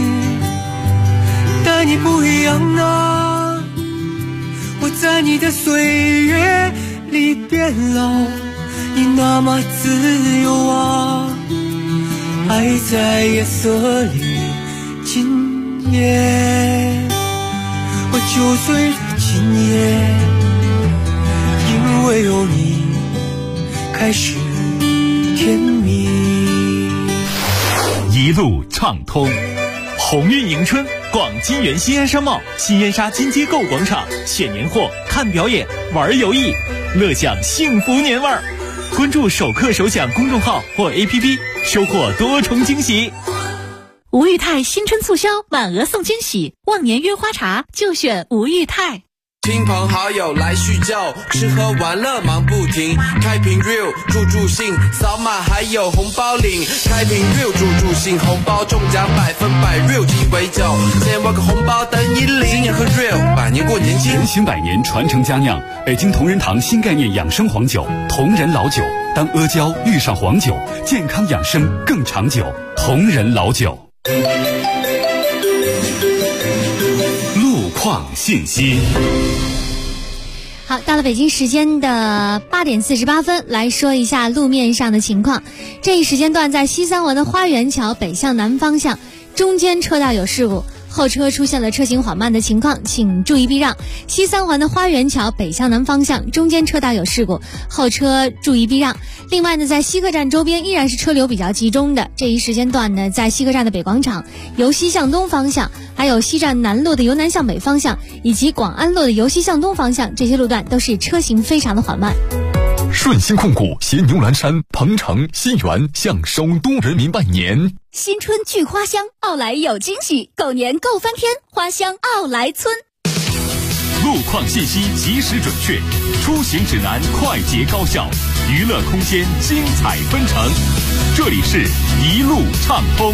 但你不一样啊，我在你的岁月里变老，你那么自由啊，爱在夜色里。今夜我9岁的今夜，因为有你开始甜蜜。 一路畅通，鸿运迎春，逛金源新安商贸、新燕莎金街购物广场，选年货、看表演、玩游艺，乐享幸福年味儿。关注首客首享公众号或 APP， 收获多重惊喜。 吴裕泰新春促销，满额送惊喜，忘年约花茶就选吴裕泰。 亲朋好友来叙旧，吃喝玩乐忙不停，开瓶 real 助兴，扫码还有红包领，开瓶 real 助兴，红包中奖100%， real 鸡尾酒，先挖个红包等你领，今年喝 real， 百年过年轻， 人行百年，传承佳酿，北京同仁堂新概念养生黄酒，同仁老酒，当阿胶遇上黄酒，健康养生更长久，同仁老酒。路况信息。 好，到了北京时间的8点48分，来说一下路面上的情况。这一时间段在西三环的花园桥北向南方向中间车道有事故，后车出现了车行缓慢的情况，请注意避让。西三环的花园桥北向南方向中间车道有事故，后车注意避让。另外呢，在西客站周边依然是车流比较集中的，这一时间段呢，在西客站的北广场由西向东方向，还有西站南路的由南向北方向，以及广安路的由西向东方向，这些路段都是车行非常的缓慢。 顺鑫控股携牛栏山、鹏城、西园向首都人民拜年。 新春聚花香，奥莱有惊喜，狗年购翻天，花香奥莱村。 路况信息及时准确，出行指南快捷高效，娱乐空间精彩纷呈。这里是一路畅通。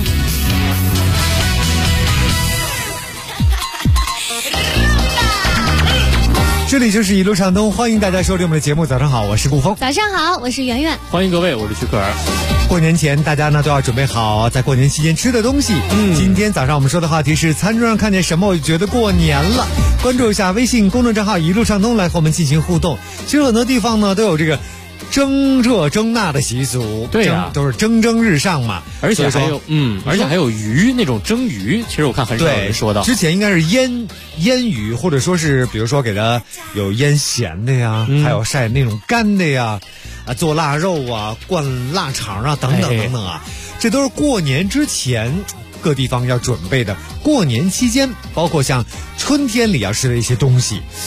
这里就是一路畅通，欢迎大家收听我们的节目。早上好，我是顾峰。 早上好，我是圆圆。 欢迎各位，我是徐可儿。 过年前大家呢都要准备好在过年期间吃的东西。今天早上我们说的话题是餐桌上看见什么我就觉得过年了。关注一下微信公众账号一路畅通来和我们进行互动。其实很多地方呢都有这个蒸这蒸那的习俗， 对呀， 都是蒸日上嘛， 而且还有而且还有鱼，那种蒸鱼，其实我看很少有人说到。 之前应该是腌鱼，或者说是比如说给它有腌咸的呀，还有晒那种干的呀，做腊肉啊，灌腊肠啊，等等等等啊，这都是过年之前各地方要准备的。过年期间，包括像春天里要吃的一些东西。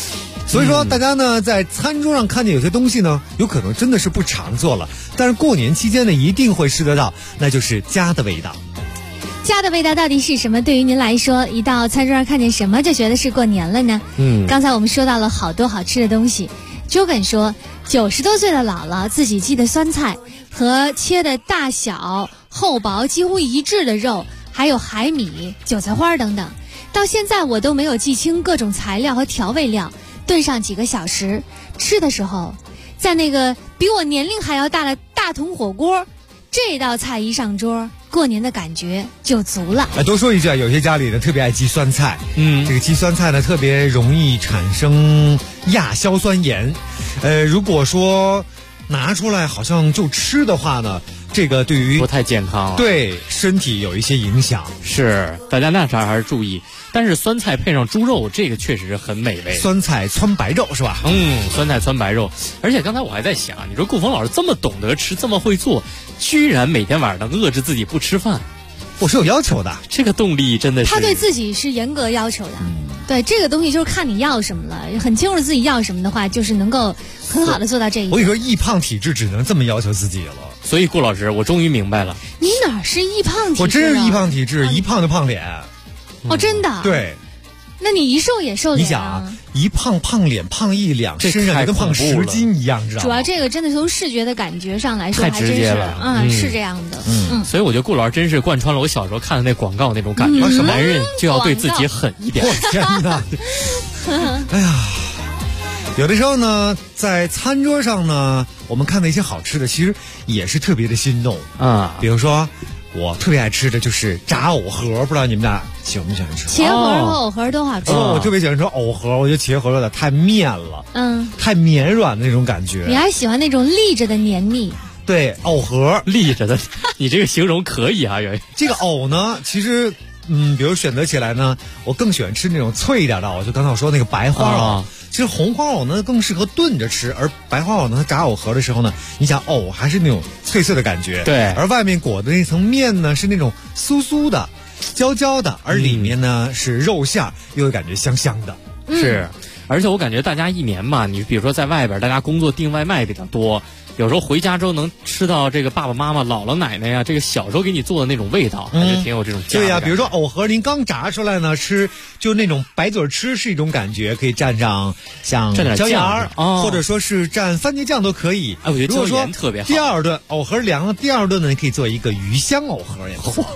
所以说大家呢在餐桌上看见有些东西呢，有可能真的是不常做了，但是过年期间呢一定会吃得到，那就是家的味道。 家的味道到底是什么？对于您来说，一到餐桌上看见什么就觉得是过年了呢？刚才我们说到了好多好吃的东西。Jogan 说，90多岁的姥姥自己记的酸菜和切的大小厚薄几乎一致的肉，还有海米、韭菜花等等，到现在我都没有记清各种材料和调味料，炖上几个小时，吃的时候，在那个比我年龄还要大的大铜火锅，这道菜一上桌，过年的感觉就足了。 多说一句啊，有些家里呢特别爱积酸菜，这个积酸菜呢特别容易产生亚硝酸盐，如果说拿出来好像就吃的话呢，这个对于不太健康， 对身体有一些影响。 是，大家那啥还是注意。但是酸菜配上猪肉，这个确实很美味。 酸菜汆白肉是吧？ 酸菜汆白肉。而且刚才我还在想，你说顾峰老师这么懂得吃，这么会做，居然每天晚上能遏制自己不吃饭， 我是有要求的。 这个动力真的是， 他对自己是严格要求的。对这个东西就是看你要什么了，很清楚自己要什么的话，就是能够很好的做到这一点。 我跟你说，易胖体质只能这么要求自己了。 所以顾老师，我终于明白了， 你哪是易胖体质？ 我真是易胖体质，一胖就胖脸。 真的？ 对。 那你一瘦也瘦脸啊？ 你想啊，一胖脸胖1两，身上跟胖10斤一样，知道吗？ 主要这个真的从视觉的感觉上来说， 太直接了。 是这样的。 所以我觉得顾老师真是贯穿了我小时候看的那广告那种感觉。男人就要对自己狠一点。 我天哪！哎呀，有的时候呢，在餐桌上呢，我们看到一些好吃的，其实也是特别的心动啊。比如说，我特别爱吃的就是炸藕盒，不知道你们俩喜不喜欢吃？ 茄盒和藕盒都好吃。 我特别喜欢吃藕盒，我觉得茄盒有点太面了，太绵软的那种感觉。 你还喜欢那种立着的黏腻？ 对，藕盒立着的，你这个形容可以啊。 这个藕呢，其实比如选择起来呢，我更喜欢吃那种脆一点的藕，就刚才我说那个白花藕。其实红花藕呢更适合炖着吃，而白花藕呢，它炸藕盒的时候呢，你想藕还是那种脆脆的感觉， 对， 而外面裹的那层面呢是那种酥酥的、焦焦的，而里面呢是肉馅，又感觉香香的。 是，而且我感觉大家一年嘛，你比如说在外边，大家工作订外卖比较多。有时候回家之后能吃到这个爸爸妈妈、姥姥奶奶呀，这个小时候给你做的那种味道，感觉挺有这种家。 对呀，比如说藕盒，您刚炸出来呢，吃就那种白嘴吃是一种感觉，可以蘸上像椒盐或者说是蘸番茄酱都可以。 我觉得椒盐特别好。 第二顿藕盒凉了，第二顿呢，你可以做一个鱼香藕盒也不错。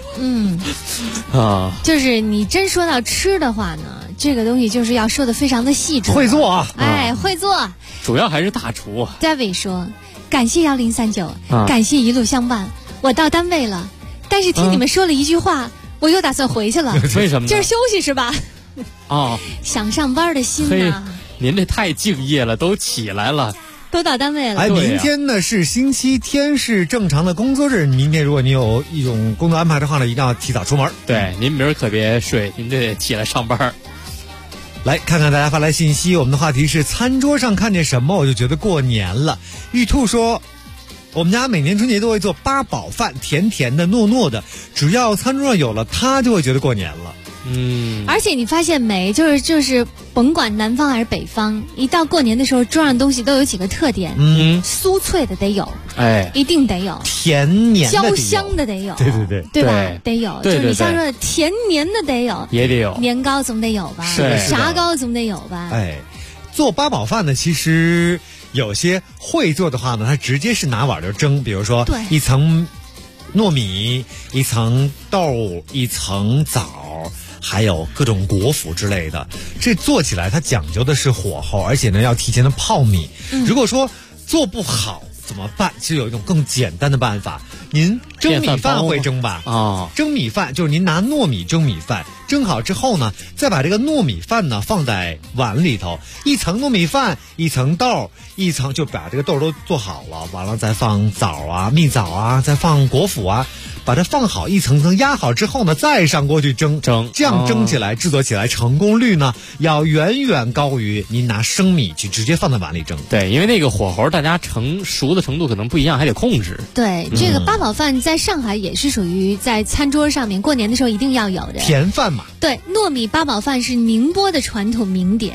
就是你真说到吃的话呢，这个东西就是要说的非常的细致， 会做啊， 会做， 主要还是大厨。 David 说。感谢1039，感谢一路相伴。我到单位了，但是听你们说了一句话，我又打算回去了。 为什么呢？ 今儿休息是吧？想上班的心呐。 您这太敬业了，都起来了， 都到单位了。 明天呢是星期天，是正常的工作日。明天如果你有一种工作安排的话呢，一定要提早出门。 对，您明儿可别睡，您得起来上班。 来看看大家发来信息，我们的话题是餐桌上看见什么我就觉得过年了。玉兔说，我们家每年春节都会做八宝饭，甜甜的糯糯的，只要餐桌上有了它就会觉得过年了。 而且你发现没，就是甭管南方还是北方，一到过年的时候，桌上东西都有几个特点。酥脆的得有，一定得有； 甜黏的焦香的得有，对吧？得有。就是你像说甜黏的得有， 也得有。 年糕总得有吧？啥糕总得有吧？ 做八宝饭呢，其实有些会做的话呢，它直接是拿碗就蒸，比如说一层糯米，一层豆，一层枣，还有各种果脯之类的。这做起来它讲究的是火候，而且呢要提前的泡米。如果说做不好怎么办？其实有一种更简单的办法，您蒸米饭会蒸吧？蒸米饭就是您拿糯米蒸米饭，蒸好之后呢，再把这个糯米饭呢放在碗里头，一层糯米饭，一层豆，一层就把这个豆都做好了，完了再放枣啊、蜜枣啊，再放果脯啊，把它放好，一层层压好之后呢，再上锅去蒸，这样蒸起来、制作起来成功率呢要远远高于您拿生米去直接放在碗里蒸。 对，因为那个火候大家成熟的程度可能不一样，还得控制。 对，这个八宝饭在上海也是属于在餐桌上面过年的时候一定要有的甜饭嘛。 对，糯米八宝饭是宁波的传统名点。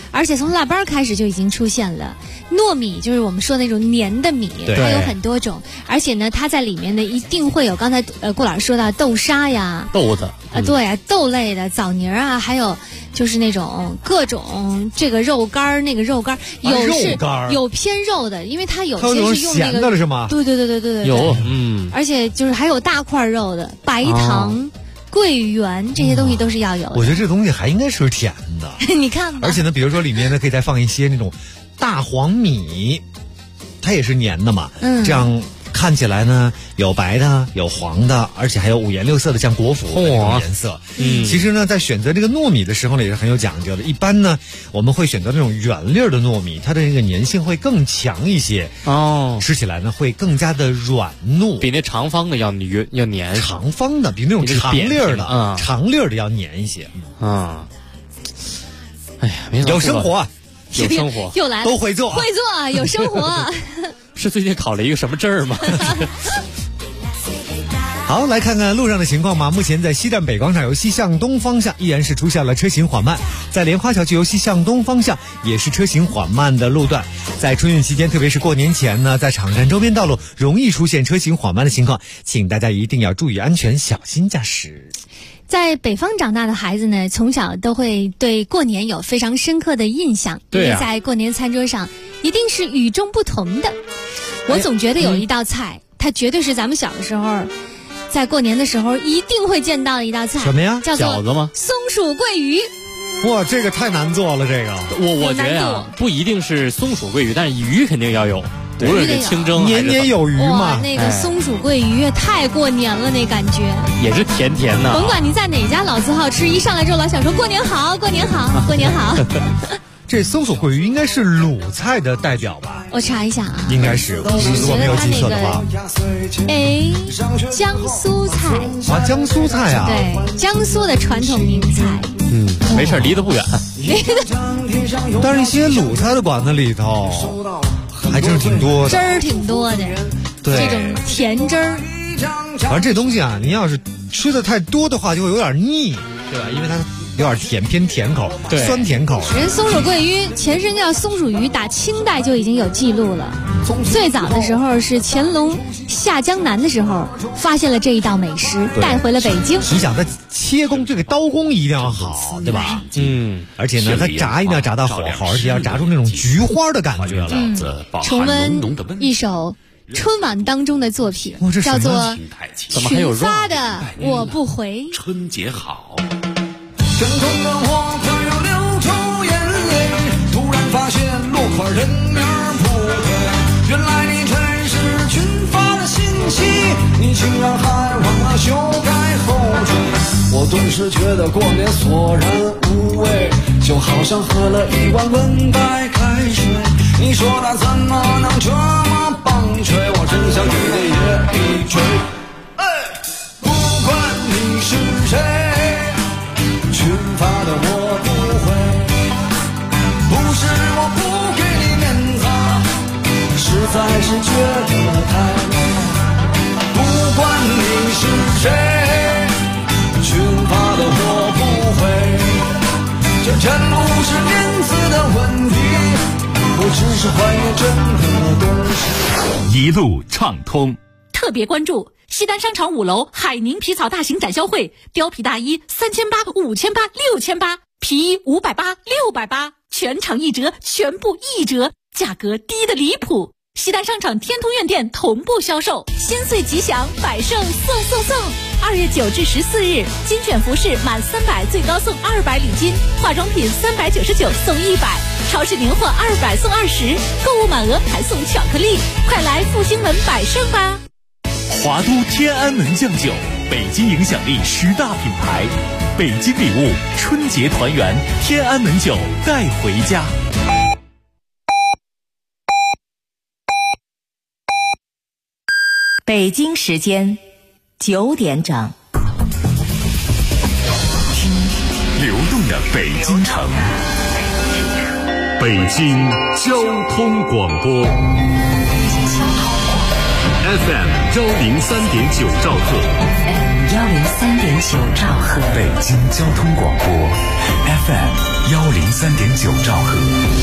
而且从腊八开始就已经出现了糯米，就是我们说的那种黏的米，它有很多种，而且呢，它在里面呢一定会有刚才顾老师说到豆沙呀、 豆子对啊，豆类的枣泥啊，还有就是那种各种这个肉干儿，那个肉干儿有偏肉的，因为它有些是用那个咸的了是吗？ 对， 有而且就是还有大块肉的白糖。桂圆这些东西都是要有的。 我觉得这东西还应该是甜的。 你看吧。 而且呢，比如说里面呢可以再放一些那种大黄米，它也是黏的嘛。这样看起来呢有白的有黄的，而且还有五颜六色的像国服的那种颜色。其实呢在选择这个糯米的时候呢也是很有讲究的。一般呢我们会选择那种圆粒的糯米，它的这个粘性会更强一些，吃起来呢会更加的软糯， 比那长方的要黏。 长方的比那种长粒的长粒的要黏一些。 哎呀， 有生活有生活又来了， 都会做有生活。 是最近考了一个什么证儿吗？ 好，来看看路上的情况吧。目前在西站北广场由西向东方向依然是出现了车行缓慢，在莲花桥区由西向东方向也是车行缓慢的路段。在春运期间，特别是过年前呢，在场站周边道路容易出现车行缓慢的情况，请大家一定要注意安全，小心驾驶。 在北方长大的孩子呢，从小都会对过年有非常深刻的印象，因为在过年餐桌上一定是与众不同的。我总觉得有一道菜，它绝对是咱们小的时候在过年的时候一定会见到的一道菜。 什么呀？ 叫做饺子吗？ 松鼠桂鱼。 哇，这个太难做了。这个我觉得呀，不一定是松鼠桂鱼，但是鱼肯定要有，无论是清蒸年年有余嘛。 哇，那个松鼠桂鱼太过年了，那感觉也是甜甜的。 甭管你在哪家老字号吃，一上来之后老想说过年好，过年好，过年好。 这松鼠桂鱼应该是鲁菜的代表吧？ 我查一下啊， 应该是，如果没有记错的话。 江苏菜啊，江苏菜啊， 对，江苏的传统名菜。 没事，离得不远。 但是一些鲁菜的馆子里头，还真是挺多的， 汁儿挺多的， 对， 这种甜汁儿。 反正这东西啊，你要是吃的太多的话，就会有点腻，对吧？因为它有点甜，偏甜口，酸甜口。 人松鼠桂鱼前身叫松鼠鱼，打清代就已经有记录了。最早的时候是乾隆下江南的时候发现了这一道美食，带回了北京。 你想它切工，这个刀工一定要好，对吧？而且呢，它炸一定要炸到火候，而且要炸出那种菊花的感觉了。 重温一首春晚当中的作品，叫做《群发的我不回》。 春节好。 阵痛的火快要流出眼泪，突然发现落款人名不对，原来你真是群发的信息，你竟然还忘了修改后缀。我顿时觉得过年索然无味，就好像喝了一碗温白开水。你说他怎么能这么棒槌，我真想给他也一锤。不管你是谁，群发的我不会，不是我不给你面子，实在是觉得太累。不管你是谁，群发的我不会，这真不是面子的问题，我只是怀念真的东西。 一路畅通。 特别关注西单商场5楼海宁皮草大型展销会，貂皮大衣3800、5800、6800，皮衣580、680，全场一折，全部一折，价格低的离谱。西单商场天通苑店同步销售，新岁吉祥，百盛送！2月9至14日，精选服饰满300最高送200礼金，化妆品399送100，超市年货200送20，购物满额还送巧克力，快来复兴门百盛吧！ 华都天安门酱酒，北京影响力10大品牌，北京礼物，春节团圆，天安门酒带回家。 北京时间9点整， 听流动的北京城，北京交通广播 FM 103.9兆赫， FM 103.9兆赫， 北京交通广播 FM 103.9兆赫。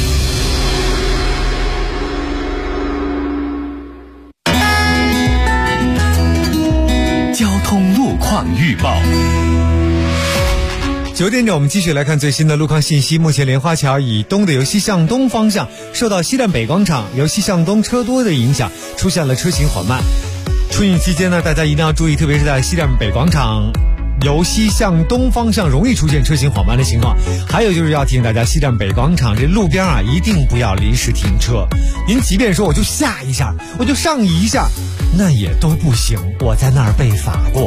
交通路况预报。 9点整，我们继续来看最新的路况信息。目前莲花桥以东的由西向东方向，受到西站北广场由西向东车多的影响，出现了车行缓慢。出行期间呢，大家一定要注意，特别是在西站北广场由西向东方向容易出现车行缓慢的情况。还有就是要提醒大家，西站北广场这路边啊，一定不要临时停车。您即便说我就下一下，我就上移一下，那也都不行，我在那儿被罚过。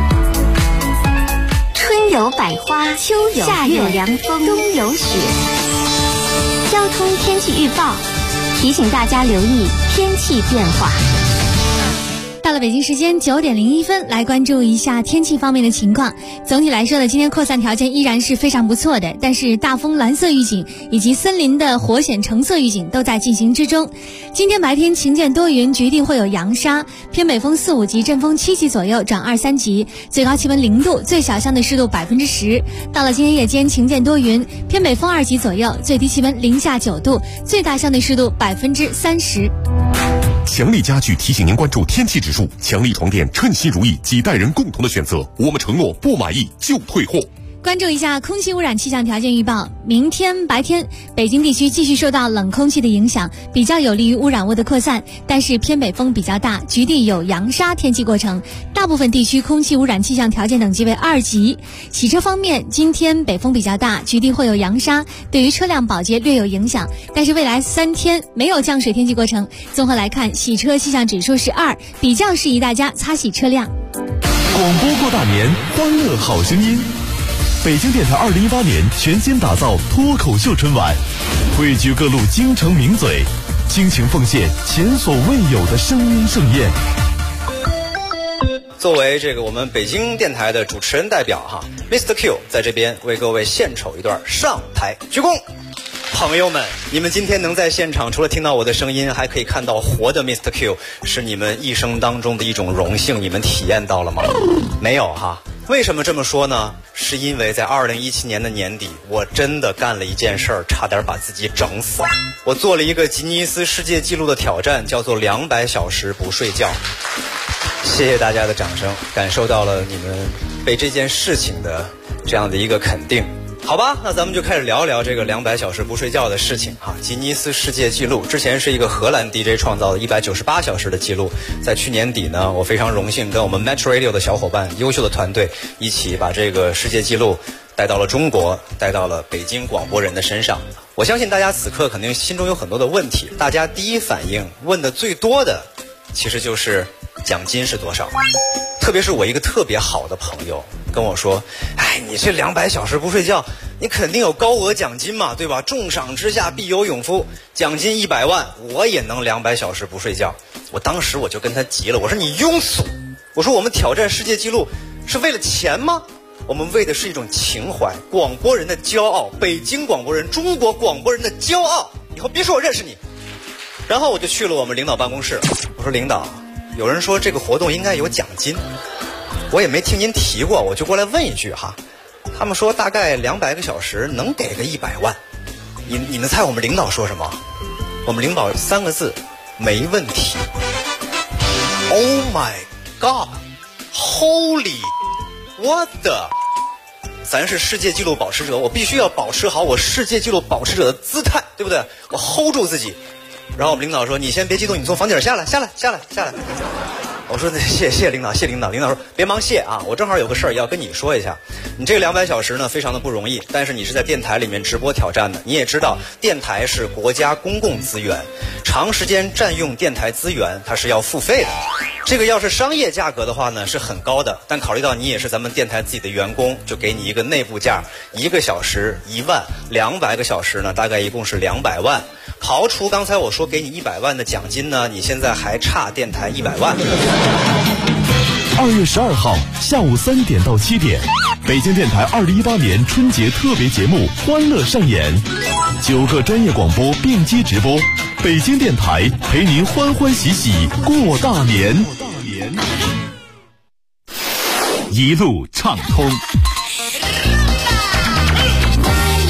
春有百花，秋有夏有凉风，冬有雪。交通天气预报提醒大家留意天气变化。 到了北京时间9点01分，来关注一下天气方面的情况。总体来说呢，今天扩散条件依然是非常不错的，但是大风蓝色预警以及森林的火险橙色预警都在进行之中。今天白天晴间多云，局地会有扬沙，偏北风4、5级，阵风7级左右，转2、3级，最高气温0度，最小相对湿度10%。到了今天夜间晴间多云，偏北风2级左右，最低气温零下9度，最大相对湿度30%。 强力家具提醒您关注天气指数，强力床垫称心如意，几代人共同的选择，我们承诺不满意就退货。 关注一下空气污染气象条件预报。明天白天，北京地区继续受到冷空气的影响，比较有利于污染物的扩散，但是偏北风比较大，局地有扬沙天气过程，大部分地区空气污染气象条件等级为2级。洗车方面，今天北风比较大，局地会有扬沙，对于车辆保洁略有影响，但是未来3天没有降水天气过程。综合来看，洗车气象指数是2，比较适宜大家擦洗车辆。 广播过大年，欢乐好声音。北京电台2018年全新打造脱口秀春晚，汇聚各路京城名嘴，倾情奉献前所未有的声音盛宴。 作为这个我们北京电台的主持人代表哈 ，Mr. Q 在这边为各位献丑一段上台鞠躬。朋友们，你们今天能在现场，除了听到我的声音，还可以看到活的 Mr. Q， 是你们一生当中的一种荣幸，你们体验到了吗？没有哈。为什么这么说呢？是因为在2017年的年底，我真的干了一件事儿，差点把自己整死。我做了一个吉尼斯世界纪录的挑战，叫做200小时不睡觉。谢谢大家的掌声，感受到了你们被这件事情的这样的一个肯定。好吧，那咱们就开始聊一聊这个200小时不睡觉的事情哈。吉尼斯世界纪录之前是一个荷兰 DJ 创造的198小时的记录，在去年底呢，我非常荣幸跟我们 Metro Radio 的小伙伴、优秀的团队一起把这个世界纪录带到了中国，带到了北京广播人的身上。我相信大家此刻肯定心中有很多的问题，大家第一反应问的最多的其实就是奖金是多少。特别是我一个特别好的朋友跟我说，哎，你这200小时不睡觉，你肯定有高额奖金嘛，对吧？重赏之下必有勇夫，奖金100万，我也能200小时不睡觉。我当时我就跟他急了，我说你庸俗，我说我们挑战世界纪录是为了钱吗？我们为的是一种情怀，广播人的骄傲，北京广播人，中国广播人的骄傲。以后别说我认识你。然后我就去了我们领导办公室，我说领导，有人说这个活动应该有奖金，我也没听您提过，我就过来问一句哈。他们说大概200个小时能给个100万。你们猜我们领导说什么？我们领导3个字，没问题。Oh my God, Holy what the！ 咱是世界纪录保持者，我必须要保持好我世界纪录保持者的姿态，对不对？我 hold 住自己。然后我们领导说，你先别激动，你从房顶下来。我说谢谢领导，谢领导。领导说别忙谢啊，我正好有个事儿要跟你说一下。你这个200小时呢非常的不容易，但是你是在电台里面直播挑战的，你也知道电台是国家公共资源，长时间占用电台资源它是要付费的。这个要是商业价格的话呢是很高的，但考虑到你也是咱们电台自己的员工，就给你一个内部价，1个小时1万，200个小时呢大概一共是200万。刨除刚才我说给你100万的奖金呢，你现在还差电台100万。 2月12号下午3点到7点，北京电台2018年春节特别节目《欢乐上演》，9个专业广播并机直播，北京电台陪您欢欢喜喜过大年，一路畅通。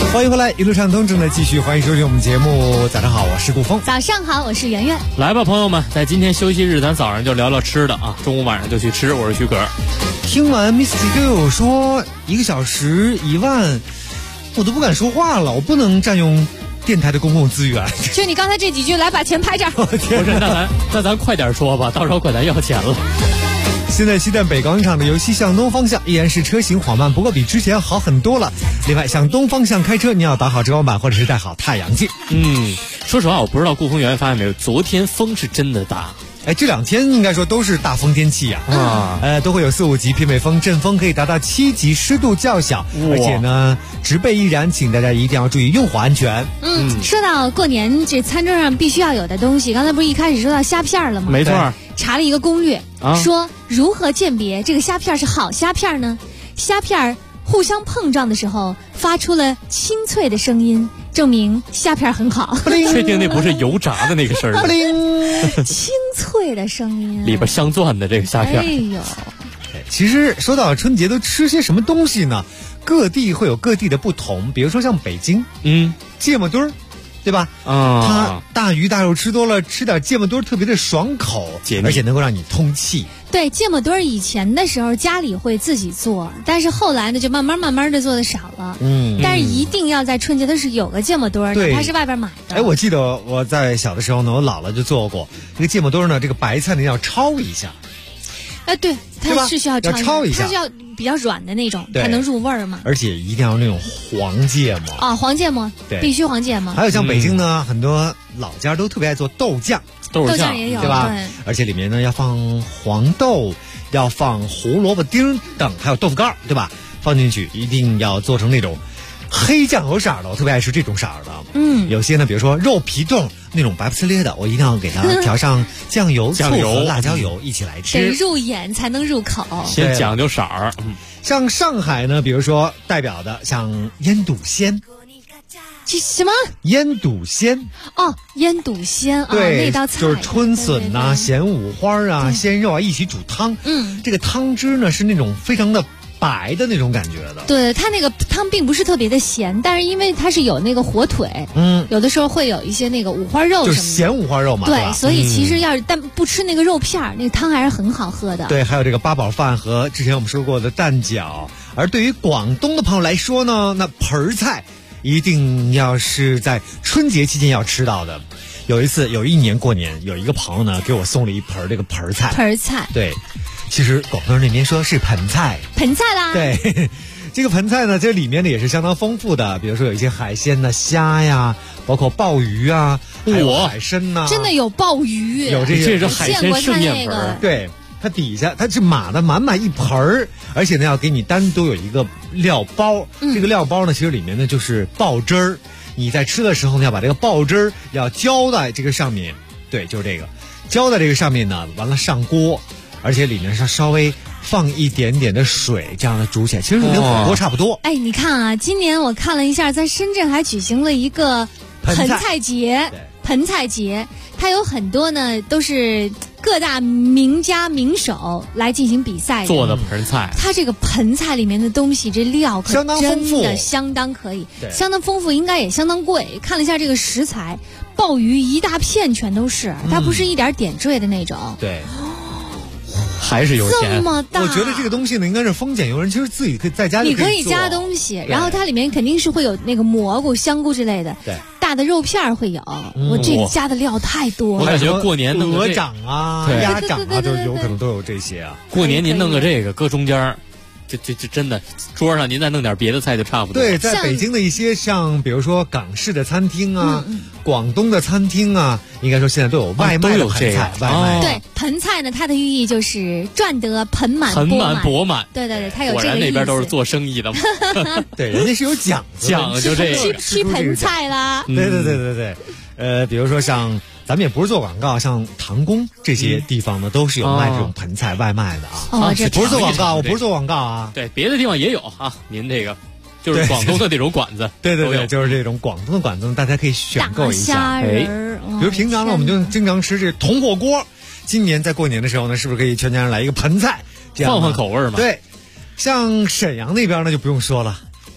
欢迎回来，一路畅通正在继续，欢迎收听我们节目。早上好，我是顾峰。 早上好，我是圆圆。 来吧，朋友们，在今天休息日，咱早上就聊聊吃的啊，中午晚上就去吃。我是徐可。 听完 Mr.Q 说1个小时1万，我都不敢说话了，我不能占用电台的公共资源。 就你刚才这几句，来把钱拍这儿。 不是，那咱快点说吧，到时候管咱要钱了。 现在西单北广场的由西向东方向依然是车行缓慢，不过比之前好很多了。另外，向东方向开车，你要打好遮光板或者是戴好太阳镜。 说实话，我不知道顾峰圆圆发现没有，昨天风是真的大。 这2天应该说都是大风天气都会有4、5级偏北风，阵风可以达到7级，湿度较小，而且呢，植被易燃，请大家一定要注意用火安全。 说到过年这餐桌上必须要有的东西，刚才不是一开始说到虾片了吗？ 没错， 查了一个攻略，说如何鉴别这个虾片是好虾片呢？虾片互相碰撞的时候发出了清脆的声音，证明虾片很好。 确定那不是油炸的那个声儿？ 清脆的声音， 里边镶钻的这个虾片。 哎呦， 其实说到春节都吃些什么东西呢？各地会有各地的不同，比如说像北京，芥末墩儿，对吧？它大鱼大肉吃多了，吃点芥末墩儿特别的爽口，而且能够让你通气。 对，芥末墩儿以前的时候家里会自己做，但是后来呢就慢慢的做的少了。但是一定要在春节的是有个芥末墩儿的，它是外边买的。 我记得我在小的时候呢，我姥姥就做过这个芥末墩儿呢，这个白菜呢要焯一下。 对，它是需要焯一下， 它是要比较软的那种，才能入味儿嘛。 而且一定要那种黄芥末黄芥末，必须黄芥末。 还有像北京呢，很多老家都特别爱做豆酱， 豆酱也有， 对吧？而且里面呢要放黄豆，要放胡萝卜丁等，还有豆腐干，对吧？放进去一定要做成那种黑酱油色的，我特别爱吃这种色的。有些呢，比如说肉皮冻那种白不呲咧的，我一定要给它调上酱油、醋和辣椒油一起来吃， 得入眼才能入口。 先讲究色儿。 像上海呢，比如说代表的像腌笃鲜。 这什么？ 腌笃鲜腌笃鲜对， 那道菜就是春笋呐、咸五花啊、鲜肉啊一起煮汤。这个汤汁呢是那种非常的白的那种感觉的。 对，它那个汤并不是特别的咸，但是因为它是有那个火腿，有的时候会有一些那个五花肉什么的， 就是咸五花肉嘛。 对，所以其实但不吃那个肉片儿，那个汤还是很好喝的。 对，还有这个八宝饭和之前我们说过的蛋饺。而对于广东的朋友来说呢，那盆菜一定要是在春节期间要吃到的。有一年过年，有一个朋友呢给我送了一盆这个盆菜。对，其实广东人那边说是盆菜啦。 对，这个盆菜呢，这里面呢也是相当丰富的，比如说有一些海鲜呐、虾呀，包括鲍鱼啊，还有海参呐。 真的有鲍鱼， 有这是海鲜盛宴盆。 对，它底下它是码的满一盆儿，而且呢要给你单独有一个料包。这个料包呢，其实里面呢就是鲍汁儿。你在吃的时候呢，要把这个鲍汁儿要浇在这个上面。对，就是这个浇在这个上面呢，完了上锅，而且里面稍微放一点点的水，这样的煮起来，其实跟火锅差不多。 你看啊，今年我看了一下，在深圳还举行了一个盆菜节。它有很多呢，都是各大名家名手来进行比赛做的盆菜。 它这个盆菜里面的东西，这料可真的相当可以，相当丰富，应该也相当贵。看了一下这个食材，鲍鱼一大片全都是，它不是一点点缀的那种。 对。 还是有钱， 这么大。 我觉得这个东西呢，应该是丰俭由人，其实自己可以在家里你可以加东西，然后它里面肯定是会有那个蘑菇、香菇之类的。 对， 大的肉片会有。我这加的料太多了。 我感觉过年弄鹅掌啊、鸭掌啊，就有可能都有这些啊。 过年您弄个这个搁中间，这真的桌上您再弄点别的菜就差不多。 对，在北京的一些像比如说港式的餐厅啊、广东的餐厅啊，应该说现在都有外卖的盆菜。 对，盆菜呢，它的寓意就是赚得盆满钵满。对，它有这个意思。果然那边都是做生意的嘛。 对，人家是有讲究这个吃盆菜啦。 对。比如说像咱们也不是做广告，像唐宫这些地方呢，都是有卖这种盆菜外卖的啊。 这不是做广告，我不是做广告啊。 对，别的地方也有啊。您这个就是广东的那种馆子， 对，就是这种广东的馆子，大家可以选购一下。比如平常呢，我们就经常吃这铜火锅。今年在过年的时候呢，是不是可以全家人来一个盆菜，这样换口味嘛？ 对，像沈阳那边呢就不用说了。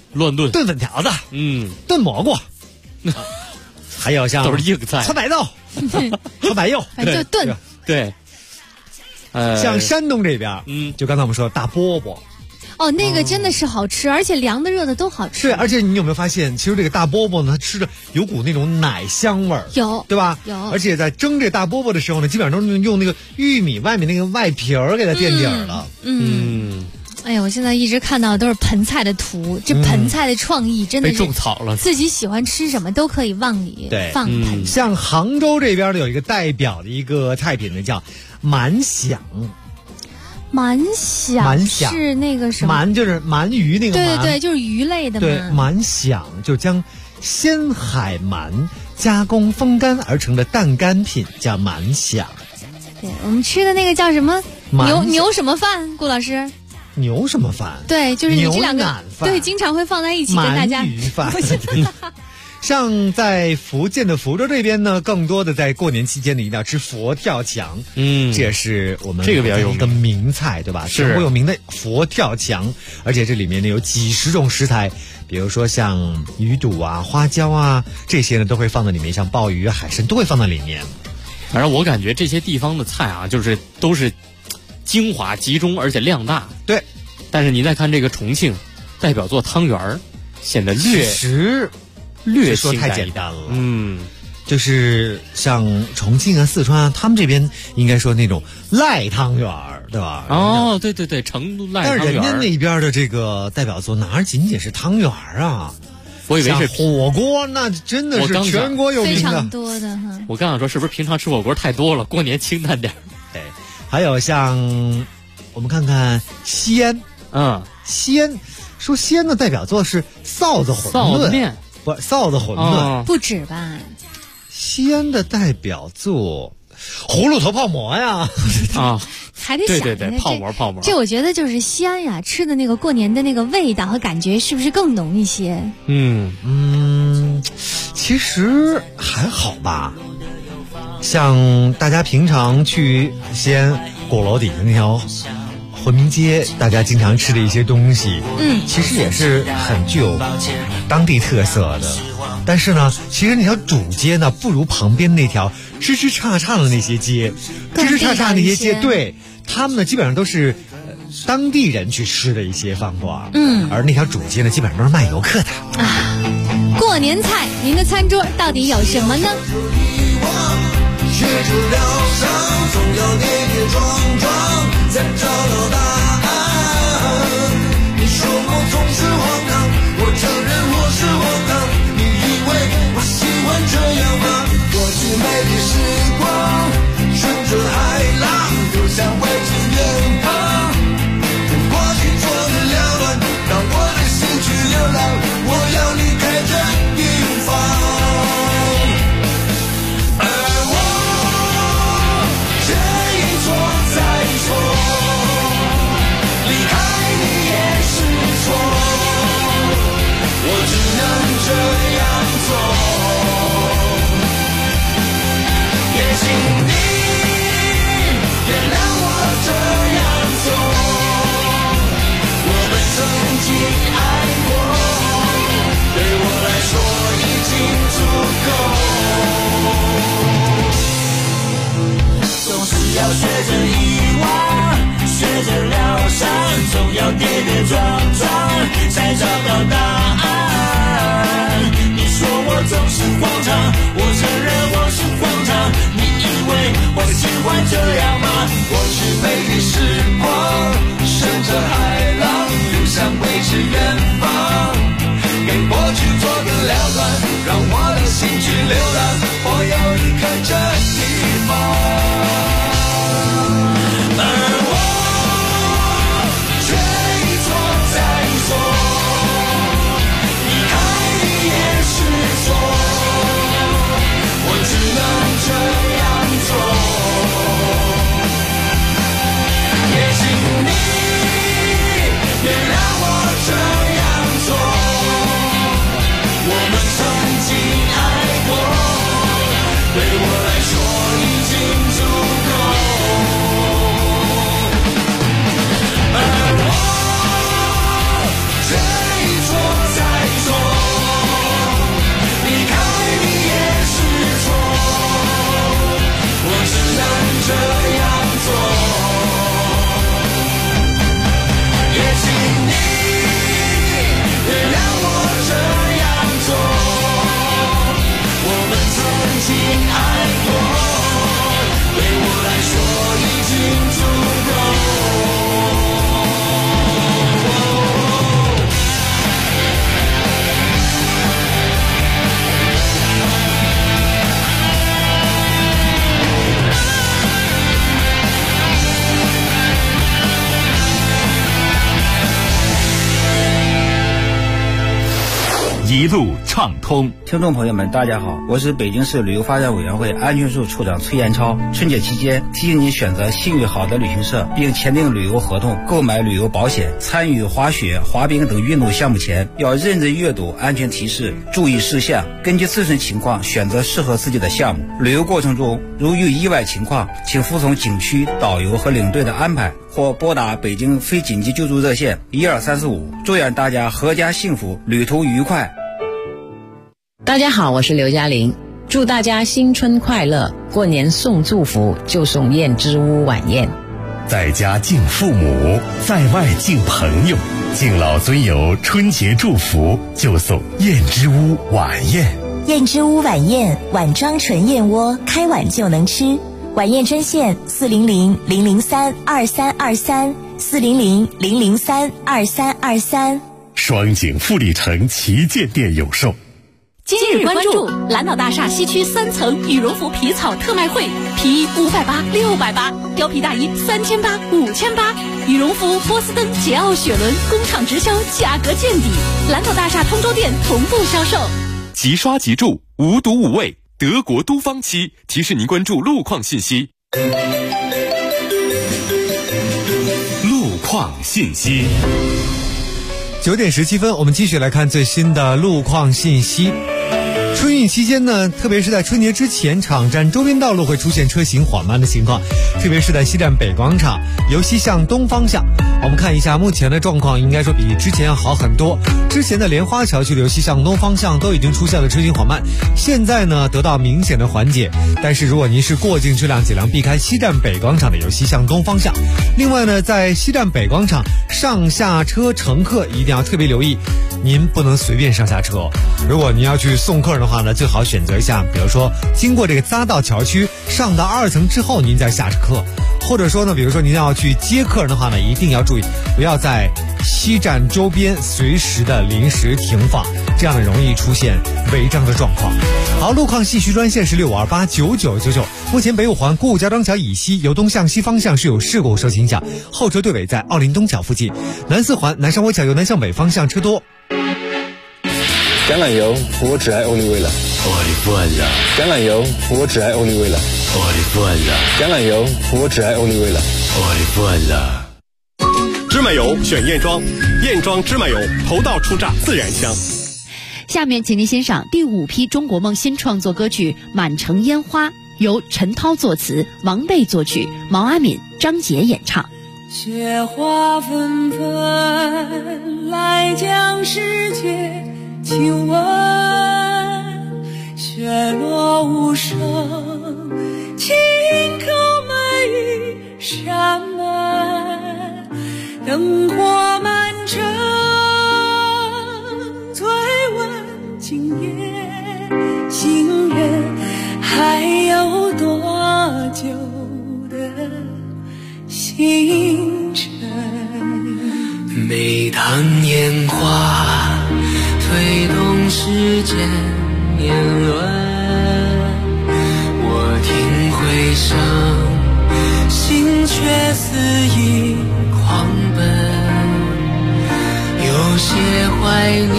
乱炖炖粉条子，炖蘑菇，还有像都是硬菜， 搓白豆、搓白柚， 反正就炖。 对， 像山东这边，就刚才我们说的大饽饽。 哦，那个真的是好吃，而且凉的热的都好吃。 对，而且你有没有发现，其实这个大饽饽呢，它吃着有股那种奶香味儿， 有， 对吧？ 有。 而且在蒸这大饽饽的时候呢，基本上都是用那个玉米外面那个外皮儿给它垫底儿了。 哎呀，我现在一直看到的都是盆菜的图，这盆菜的创意真的是被种草了， 自己喜欢吃什么都可以往里放盆。 像杭州这边的有一个代表的一个菜品呢，叫满响。 满响是那个什么？ 鳗就是鳗鱼那个鳗， 对，就是鱼类的嘛。 对，满响就将鲜海鳗加工风干而成的淡干品，叫满响。 对，我们吃的那个叫什么？牛什么饭？顾老师？ 牛什么饭？ 对，就是你这两个，对，经常会放在一起跟大家。 鳗鱼饭。像在福建的福州这边呢，更多的在过年期间呢，一定要吃佛跳墙。这也是我们这个比较有名的名菜，对吧？全国有名的佛跳墙，而且这里面呢有几十种食材，比如说像鱼肚啊、花椒啊这些呢都会放在里面，像鲍鱼、海参都会放在里面。 反正我感觉这些地方的菜啊，就是都是精华集中，而且量大。 对， 但是你再看这个重庆代表作汤圆儿，显得略说太简单了。就是像重庆啊、四川啊，他们这边应该说那种赖汤圆儿，对吧？ 哦，对，成都赖汤圆儿。 但是人家那边的这个代表作哪仅仅是汤圆儿啊？ 我以为是火锅，那真的是全国有名的， 非常多的哈。 我刚想说，是不是平常吃火锅太多了，过年清淡点？ 对，还有像我们看看西安，西安说西安的代表作是臊子馄饨面。 不，臊子馄饨不止吧？ 西安的代表作，葫芦头泡馍呀！ 还得想对，泡馍。 这我觉得就是西安呀，吃的那个过年的那个味道和感觉，是不是更浓一些？ 其实还好吧。像大家平常去西安鼓楼底下那条回民街，大家经常吃的一些东西，其实也是很具有当地特色的。但是呢，其实那条主街呢，不如旁边那条枝枝杈杈的那些街，对，他们呢基本上都是当地人去吃的一些饭馆，而那条主街呢，基本上都是卖游客的。 过年菜，您的餐桌到底有什么呢？ 学着疗伤，总要跌跌撞撞，才找到答案。你说我总是荒唐，我承认我是荒唐。你以为我喜欢这样吗？过去美丽时光，顺着海浪，流向未知远方。跟过去做的缭乱，让我的心去流浪。我要离开这地方。这样做，也请你原谅我这样做。我们曾经爱过，对我来说已经足够。总是要学着遗忘，学着疗伤，总要跌跌撞撞，才找到答案。我总是慌张，我承认我是慌张。你以为我喜欢这样吗？过去美丽时光，顺着海浪，流向未知远方。给过去做个了断，让我的心去流浪。我要离开这地方。而我却一错再错。我只能这样做，也请你原谅我这样做。我们曾经爱过， 一路畅通。 听众朋友们，大家好，我是北京市旅游发展委员会安全处处长崔延超。春节期间，提醒你选择信誉好的旅行社，并签订旅游合同，购买旅游保险。参与滑雪、滑冰等运动项目前，要认真阅读安全提示、注意事项，根据自身情况选择适合自己的项目。旅游过程中，如遇意外情况，请服从景区导游和领队的安排，或拨打北京非紧急救助热线12345。祝愿大家阖家幸福，旅途愉快。 大家好，我是刘嘉玲，祝大家新春快乐，过年送祝福就送燕之屋晚宴。 在家敬父母，在外敬朋友，敬老尊友春节祝福就送燕之屋晚宴。 燕之屋晚宴，碗装纯燕窝，开碗就能吃。晚宴专线400-003-2323，400-003-2323。 双井富力城旗舰店有售。 今日关注蓝岛大厦西区3层羽绒服皮草特卖会，皮衣580、680，貂皮大衣3800、5800，羽绒服波司登、捷奥雪伦工厂直销，价格见底。蓝岛大厦通州店同步销售。 即刷即住，无毒无味，德国都方漆提示您关注路况信息。 路况信息。 9点17分，我们继续来看最新的路况信息。春运期间呢，特别是在春节之前，场站周边道路会出现车行缓慢的情况，特别是在西站北广场由西向东方向。我们看一下目前的状况，应该说比之前要好很多。之前的莲花桥区由西向东方向都已经出现了车行缓慢，现在呢得到明显的缓解。但是如果您是过境车辆，尽量避开西站北广场的由西向东方向。另外呢，在西站北广场上下车乘客一定要特别留意，您不能随便上下车。如果您要去送客人的话呢，最好选择一下，比如说经过这个匝道桥区上到2层之后您再下客，或者说呢，比如说您要去接客人的话呢，一定要注意不要在西站周边随时的临时停放，这样呢容易出现违章的状况。好，路况信息专线是65289999。目前北五环顾家庄桥以西由东向西方向是有事故受影响，后车队尾在奥林东桥附近。南四环南上围桥由南向北方向车多。 橄榄油，我只爱欧丽味了。橄榄油，我只爱欧丽味了。橄榄油，我只爱欧丽味了。 芝麻油选燕庄，燕庄芝麻油，头道初榨自然香。 下面请您欣赏第5批中国梦新创作歌曲《满城烟花》，由陈涛作词，王贝作曲，毛阿敏、张杰演唱。 雪花纷纷来将世界亲吻，雪落无声，轻叩每一扇门，灯火满城，醉问今夜行人还有多久的星辰。 每当烟花推动世间年轮，我听回声，心却肆意狂奔，有些怀念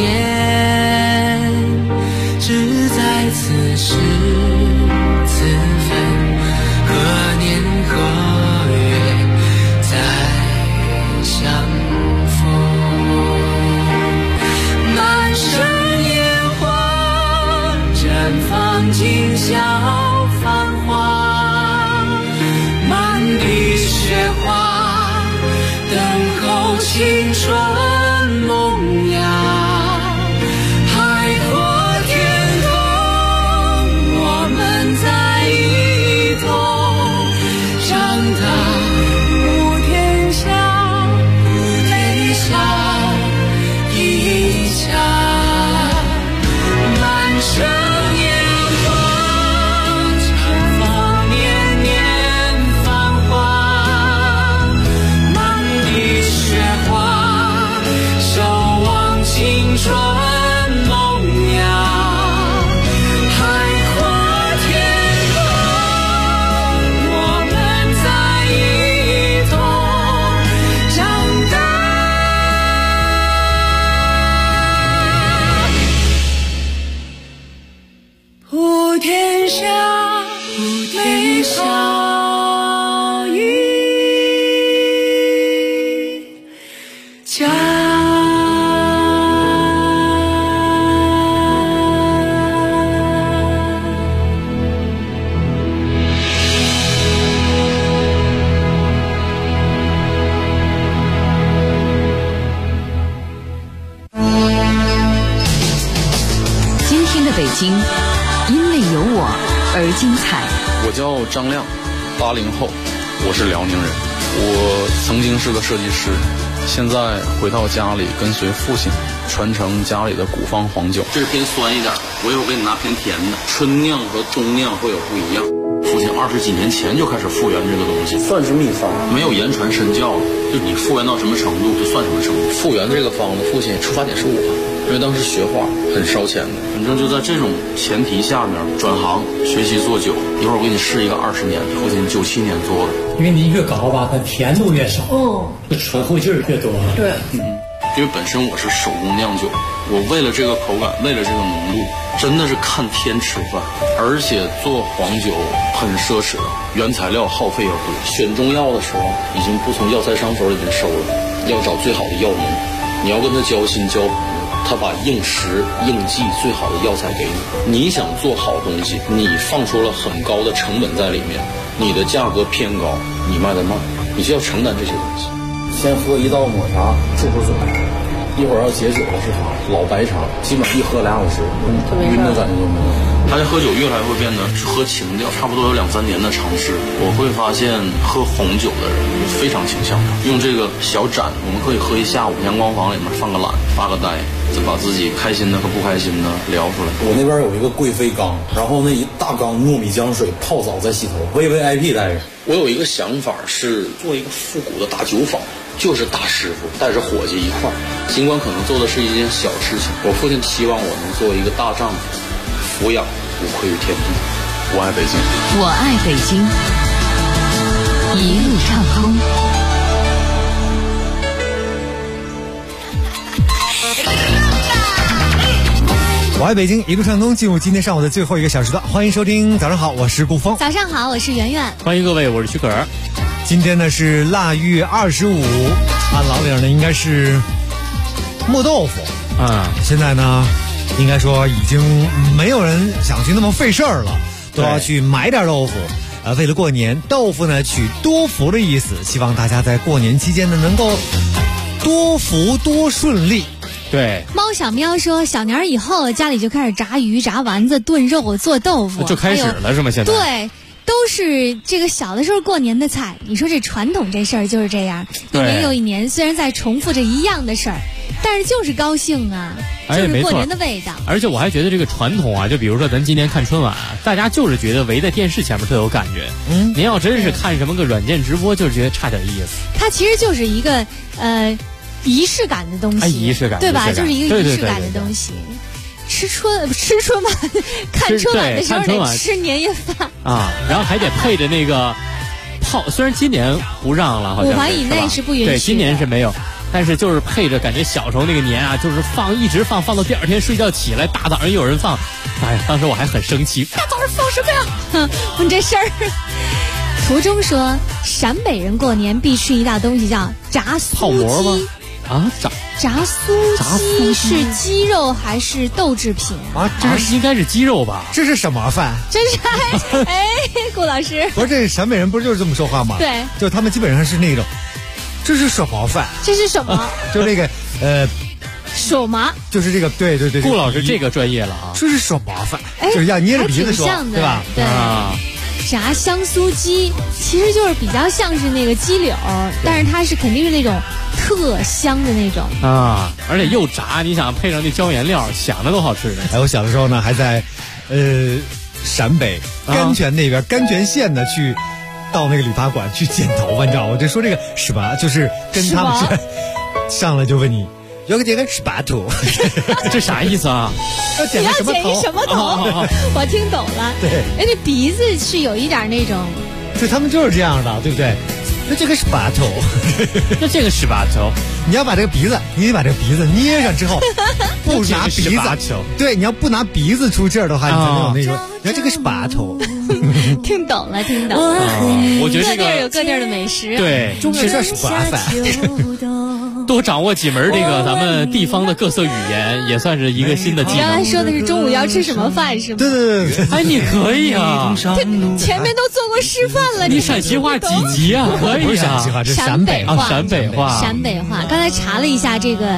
只在此时此分，何年何月再相逢。满山烟花绽放今宵繁华，满地雪花等候青春萌芽。海阔天空，我们在一同长大。 普天下一家， 满城烟花天的北京，因为有我而精彩。 我叫张亮，80后，我是辽宁人。我曾经是个设计师，现在回到家里跟随父亲传承家里的古方黄酒。这是偏酸一点，我一会儿给你拿偏甜的。春酿和中酿会有不一样。父亲20几年前就开始复原这个东西，算是秘方，没有言传身教，就你复原到什么程度就算什么程度。复原这个方子，父亲出发点是我，因为当时学画很烧钱的。反正就在这种前提下面转行学习做酒。一会儿我给你试一个20年，父亲97年做的。 因为你越高吧，它甜度越少，这醇厚劲儿越多。 对，因为本身我是手工酿酒，我为了这个口感，为了这个浓度，真的是看天吃饭。而且做黄酒很奢侈，原材料耗费要多。选中药的时候，已经不从药材商手里面收了，要找最好的药农，你要跟他交心交朋友，他把应时应季最好的药材给你。你想做好东西，你放出了很高的成本在里面，你的价格偏高，你卖得慢，你就要承担这些东西。先喝一道抹茶漱口水，一会儿要解酒的是啥？老白茶，基本上一喝2小时，晕的感觉就没有。大家喝酒越来会变得喝情调，差不多有2-3年的尝试，我会发现喝红酒的人非常倾向用这个小盏，我们可以喝一下午，阳光房里面放个懒，发个呆，就把自己开心的和不开心的聊出来。我那边有一个贵妃缸，然后那一大缸糯米浆水泡澡再洗头 ，VVIP 待遇。我有一个想法是做一个复古的大酒坊，就是大师傅带着伙计一块儿，尽管可能做的是一件小事情，我父亲希望我能做一个大丈夫，抚养无愧于天地。我爱北京， 我爱北京，一路畅通。 我爱北京，一路畅通，进入今天上午的最后一个小时段，欢迎收听。早上好，我是顾峰。 早上好，我是圆圆。 欢迎各位，我是许可儿。 今天呢是腊月25，按老理呢应该是磨豆腐啊。现在呢，应该说已经没有人想去那么费事儿了，都要去买点豆腐。为了过年，豆腐呢取多福的意思，希望大家在过年期间呢能够多福多顺利。 对， 猫小喵说，小年以后家里就开始炸鱼、炸丸子、炖肉、做豆腐， 就开始了是吗？现在对，都是这个小的时候过年的菜。你说这传统这事儿就是这样，一年又一年，虽然在重复着一样的事儿，但是就是高兴啊，就是过年的味道。 而且我还觉得这个传统啊，就比如说咱今年看春晚，大家就是觉得围在电视前面特有感觉。您要真是看什么个软件直播，就是觉得差点意思。 它其实就是一个仪式感的东西， 仪式感， 对吧？就是一个仪式感的东西。吃春晚，看春晚的时候得吃年夜饭啊，然后还得配着那个炮。虽然今年不让了，好像 5环以内是不允许的， 对，今年是没有。但是就是配着，感觉小时候那个年啊，就是一直放到第2天睡觉起来，大早上有人放。哎呀，当时我还很生气，大早上放什么呀？ 问这事儿。途中说，陕北人过年必吃一大东西叫炸酥鸡。 泡馍吗？啊， 炸酥鸡是鸡肉还是豆制品啊？这是应该是鸡肉吧？ 这是什么饭？ 这是顾老师， 不是这陕北人不是就是这么说话吗？ 对， 就他们基本上是那种，这是什么饭？ 这是什么？ 就那个什么？ 就是这个，对， 顾老师这个专业了啊！ 这是什么饭？就是要捏着鼻子说，对吧？ 对啊。炸香酥鸡其实就是比较像是那个鸡柳，但是它是肯定是那种特香的那种啊，而且又炸，你想配上那椒盐料，想着都好吃的。 我小的时候呢，还在陕北甘泉那边甘泉县呢去到那个理发馆去剪头发，你知道吗？我就说这个是吧，就是跟他们说上来就问你。有个这个是拔头， 这啥意思啊？ 要剪什么头？我听懂了。 对， 那鼻子是有一点那种， 对，他们就是这样的，对不对？那这个是拔头， 那这个是拔头。 你要把这个鼻子，你得把这个鼻子捏上之后，不拿鼻子，对，你要不拿鼻子出劲儿的话，你才能有那种。你看这个是拔头， 听懂了。 我觉得这个有各地儿的美食， 对， 中国这是拔饭。 多掌握几门这个咱们地方的各色语言，也算是一个新的技能。 你刚才说的是中午要吃什么饭是吗？ 对。 哎，你可以啊， 前面都做过示范了。 你陕西话几级啊？可以啊， 陕西话，这是陕北话。 陕北话。 刚才查了一下这个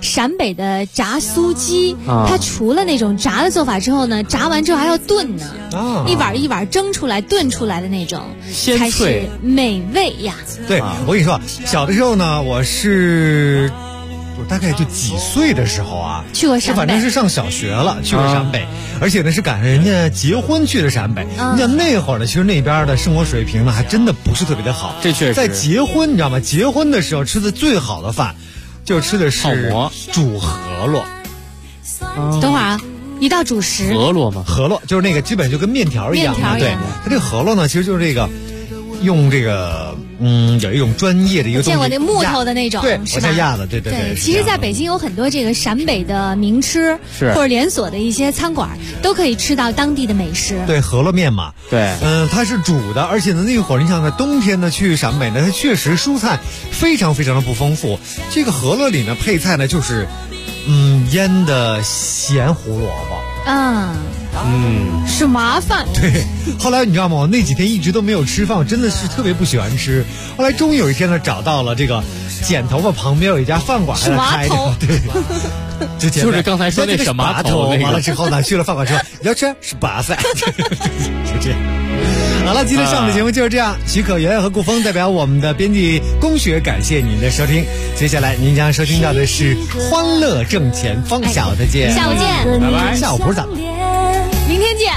陕北的炸酥鸡，它除了那种炸的做法之后呢，炸完之后还要炖呢，一碗一碗蒸出来炖出来的那种，才是美味呀。 对，我跟你说，小的时候呢，我大概就几岁的时候啊， 去过陕北， 反正是上小学了，去过陕北，而且呢是赶上人家结婚去的陕北。你想那会儿呢，其实那边的生活水平呢，还真的不是特别的好。 这确实， 在结婚你知道吗？结婚的时候吃的最好的饭，就吃的是煮饸饹。 等会儿啊，一道主食。 饸饹吗？ 饸饹就是那个基本就跟面条一样的。对，它这个饸饹呢，其实就是这个用这个。有一种专业的一个东西， 见过那木头的那种， 对， 是吧？ 压的，对。 其实，在北京有很多这个陕北的名吃，或者连锁的一些餐馆，都可以吃到当地的美食。 对，饸饹面嘛， 对， 它是煮的，而且呢，那会儿你想在冬天呢去陕北呢，它确实蔬菜非常非常的不丰富。这个饸饹里呢，配菜呢就是腌的咸胡萝卜。 是麻烦。 对，后来你知道吗？我那几天一直都没有吃饭，我真的是特别不喜欢吃。后来终于有一天呢，找到了这个剪头发旁边有一家饭馆还在开着，对， 就是刚才说那什么头。 完了之后呢，去了饭馆说你要吃是拔菜，就这样。好了，今天上午的节目就是这样。许可、圆圆和顾峰代表我们的编辑龚雪，感谢您的收听。接下来您将收听到的是《欢乐正前方》，下午再见， 下午见， 拜拜。下午不是咱们， 明天见。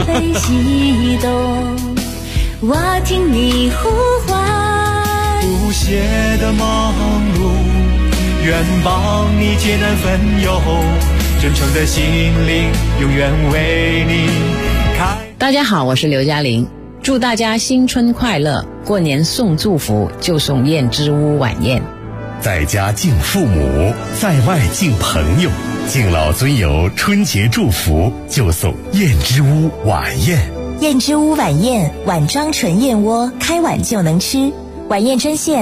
我听你呼唤， 不懈的忙碌，愿帮你解难分忧，真诚的心灵永远为你开。 大家好，我是刘嘉玲，祝大家新春快乐，过年送祝福就送燕之屋晚宴。 在家敬父母，在外敬朋友，敬老尊友春节祝福就送燕之屋晚宴。 燕之屋晚宴，碗装纯燕窝，开碗就能吃。晚宴针线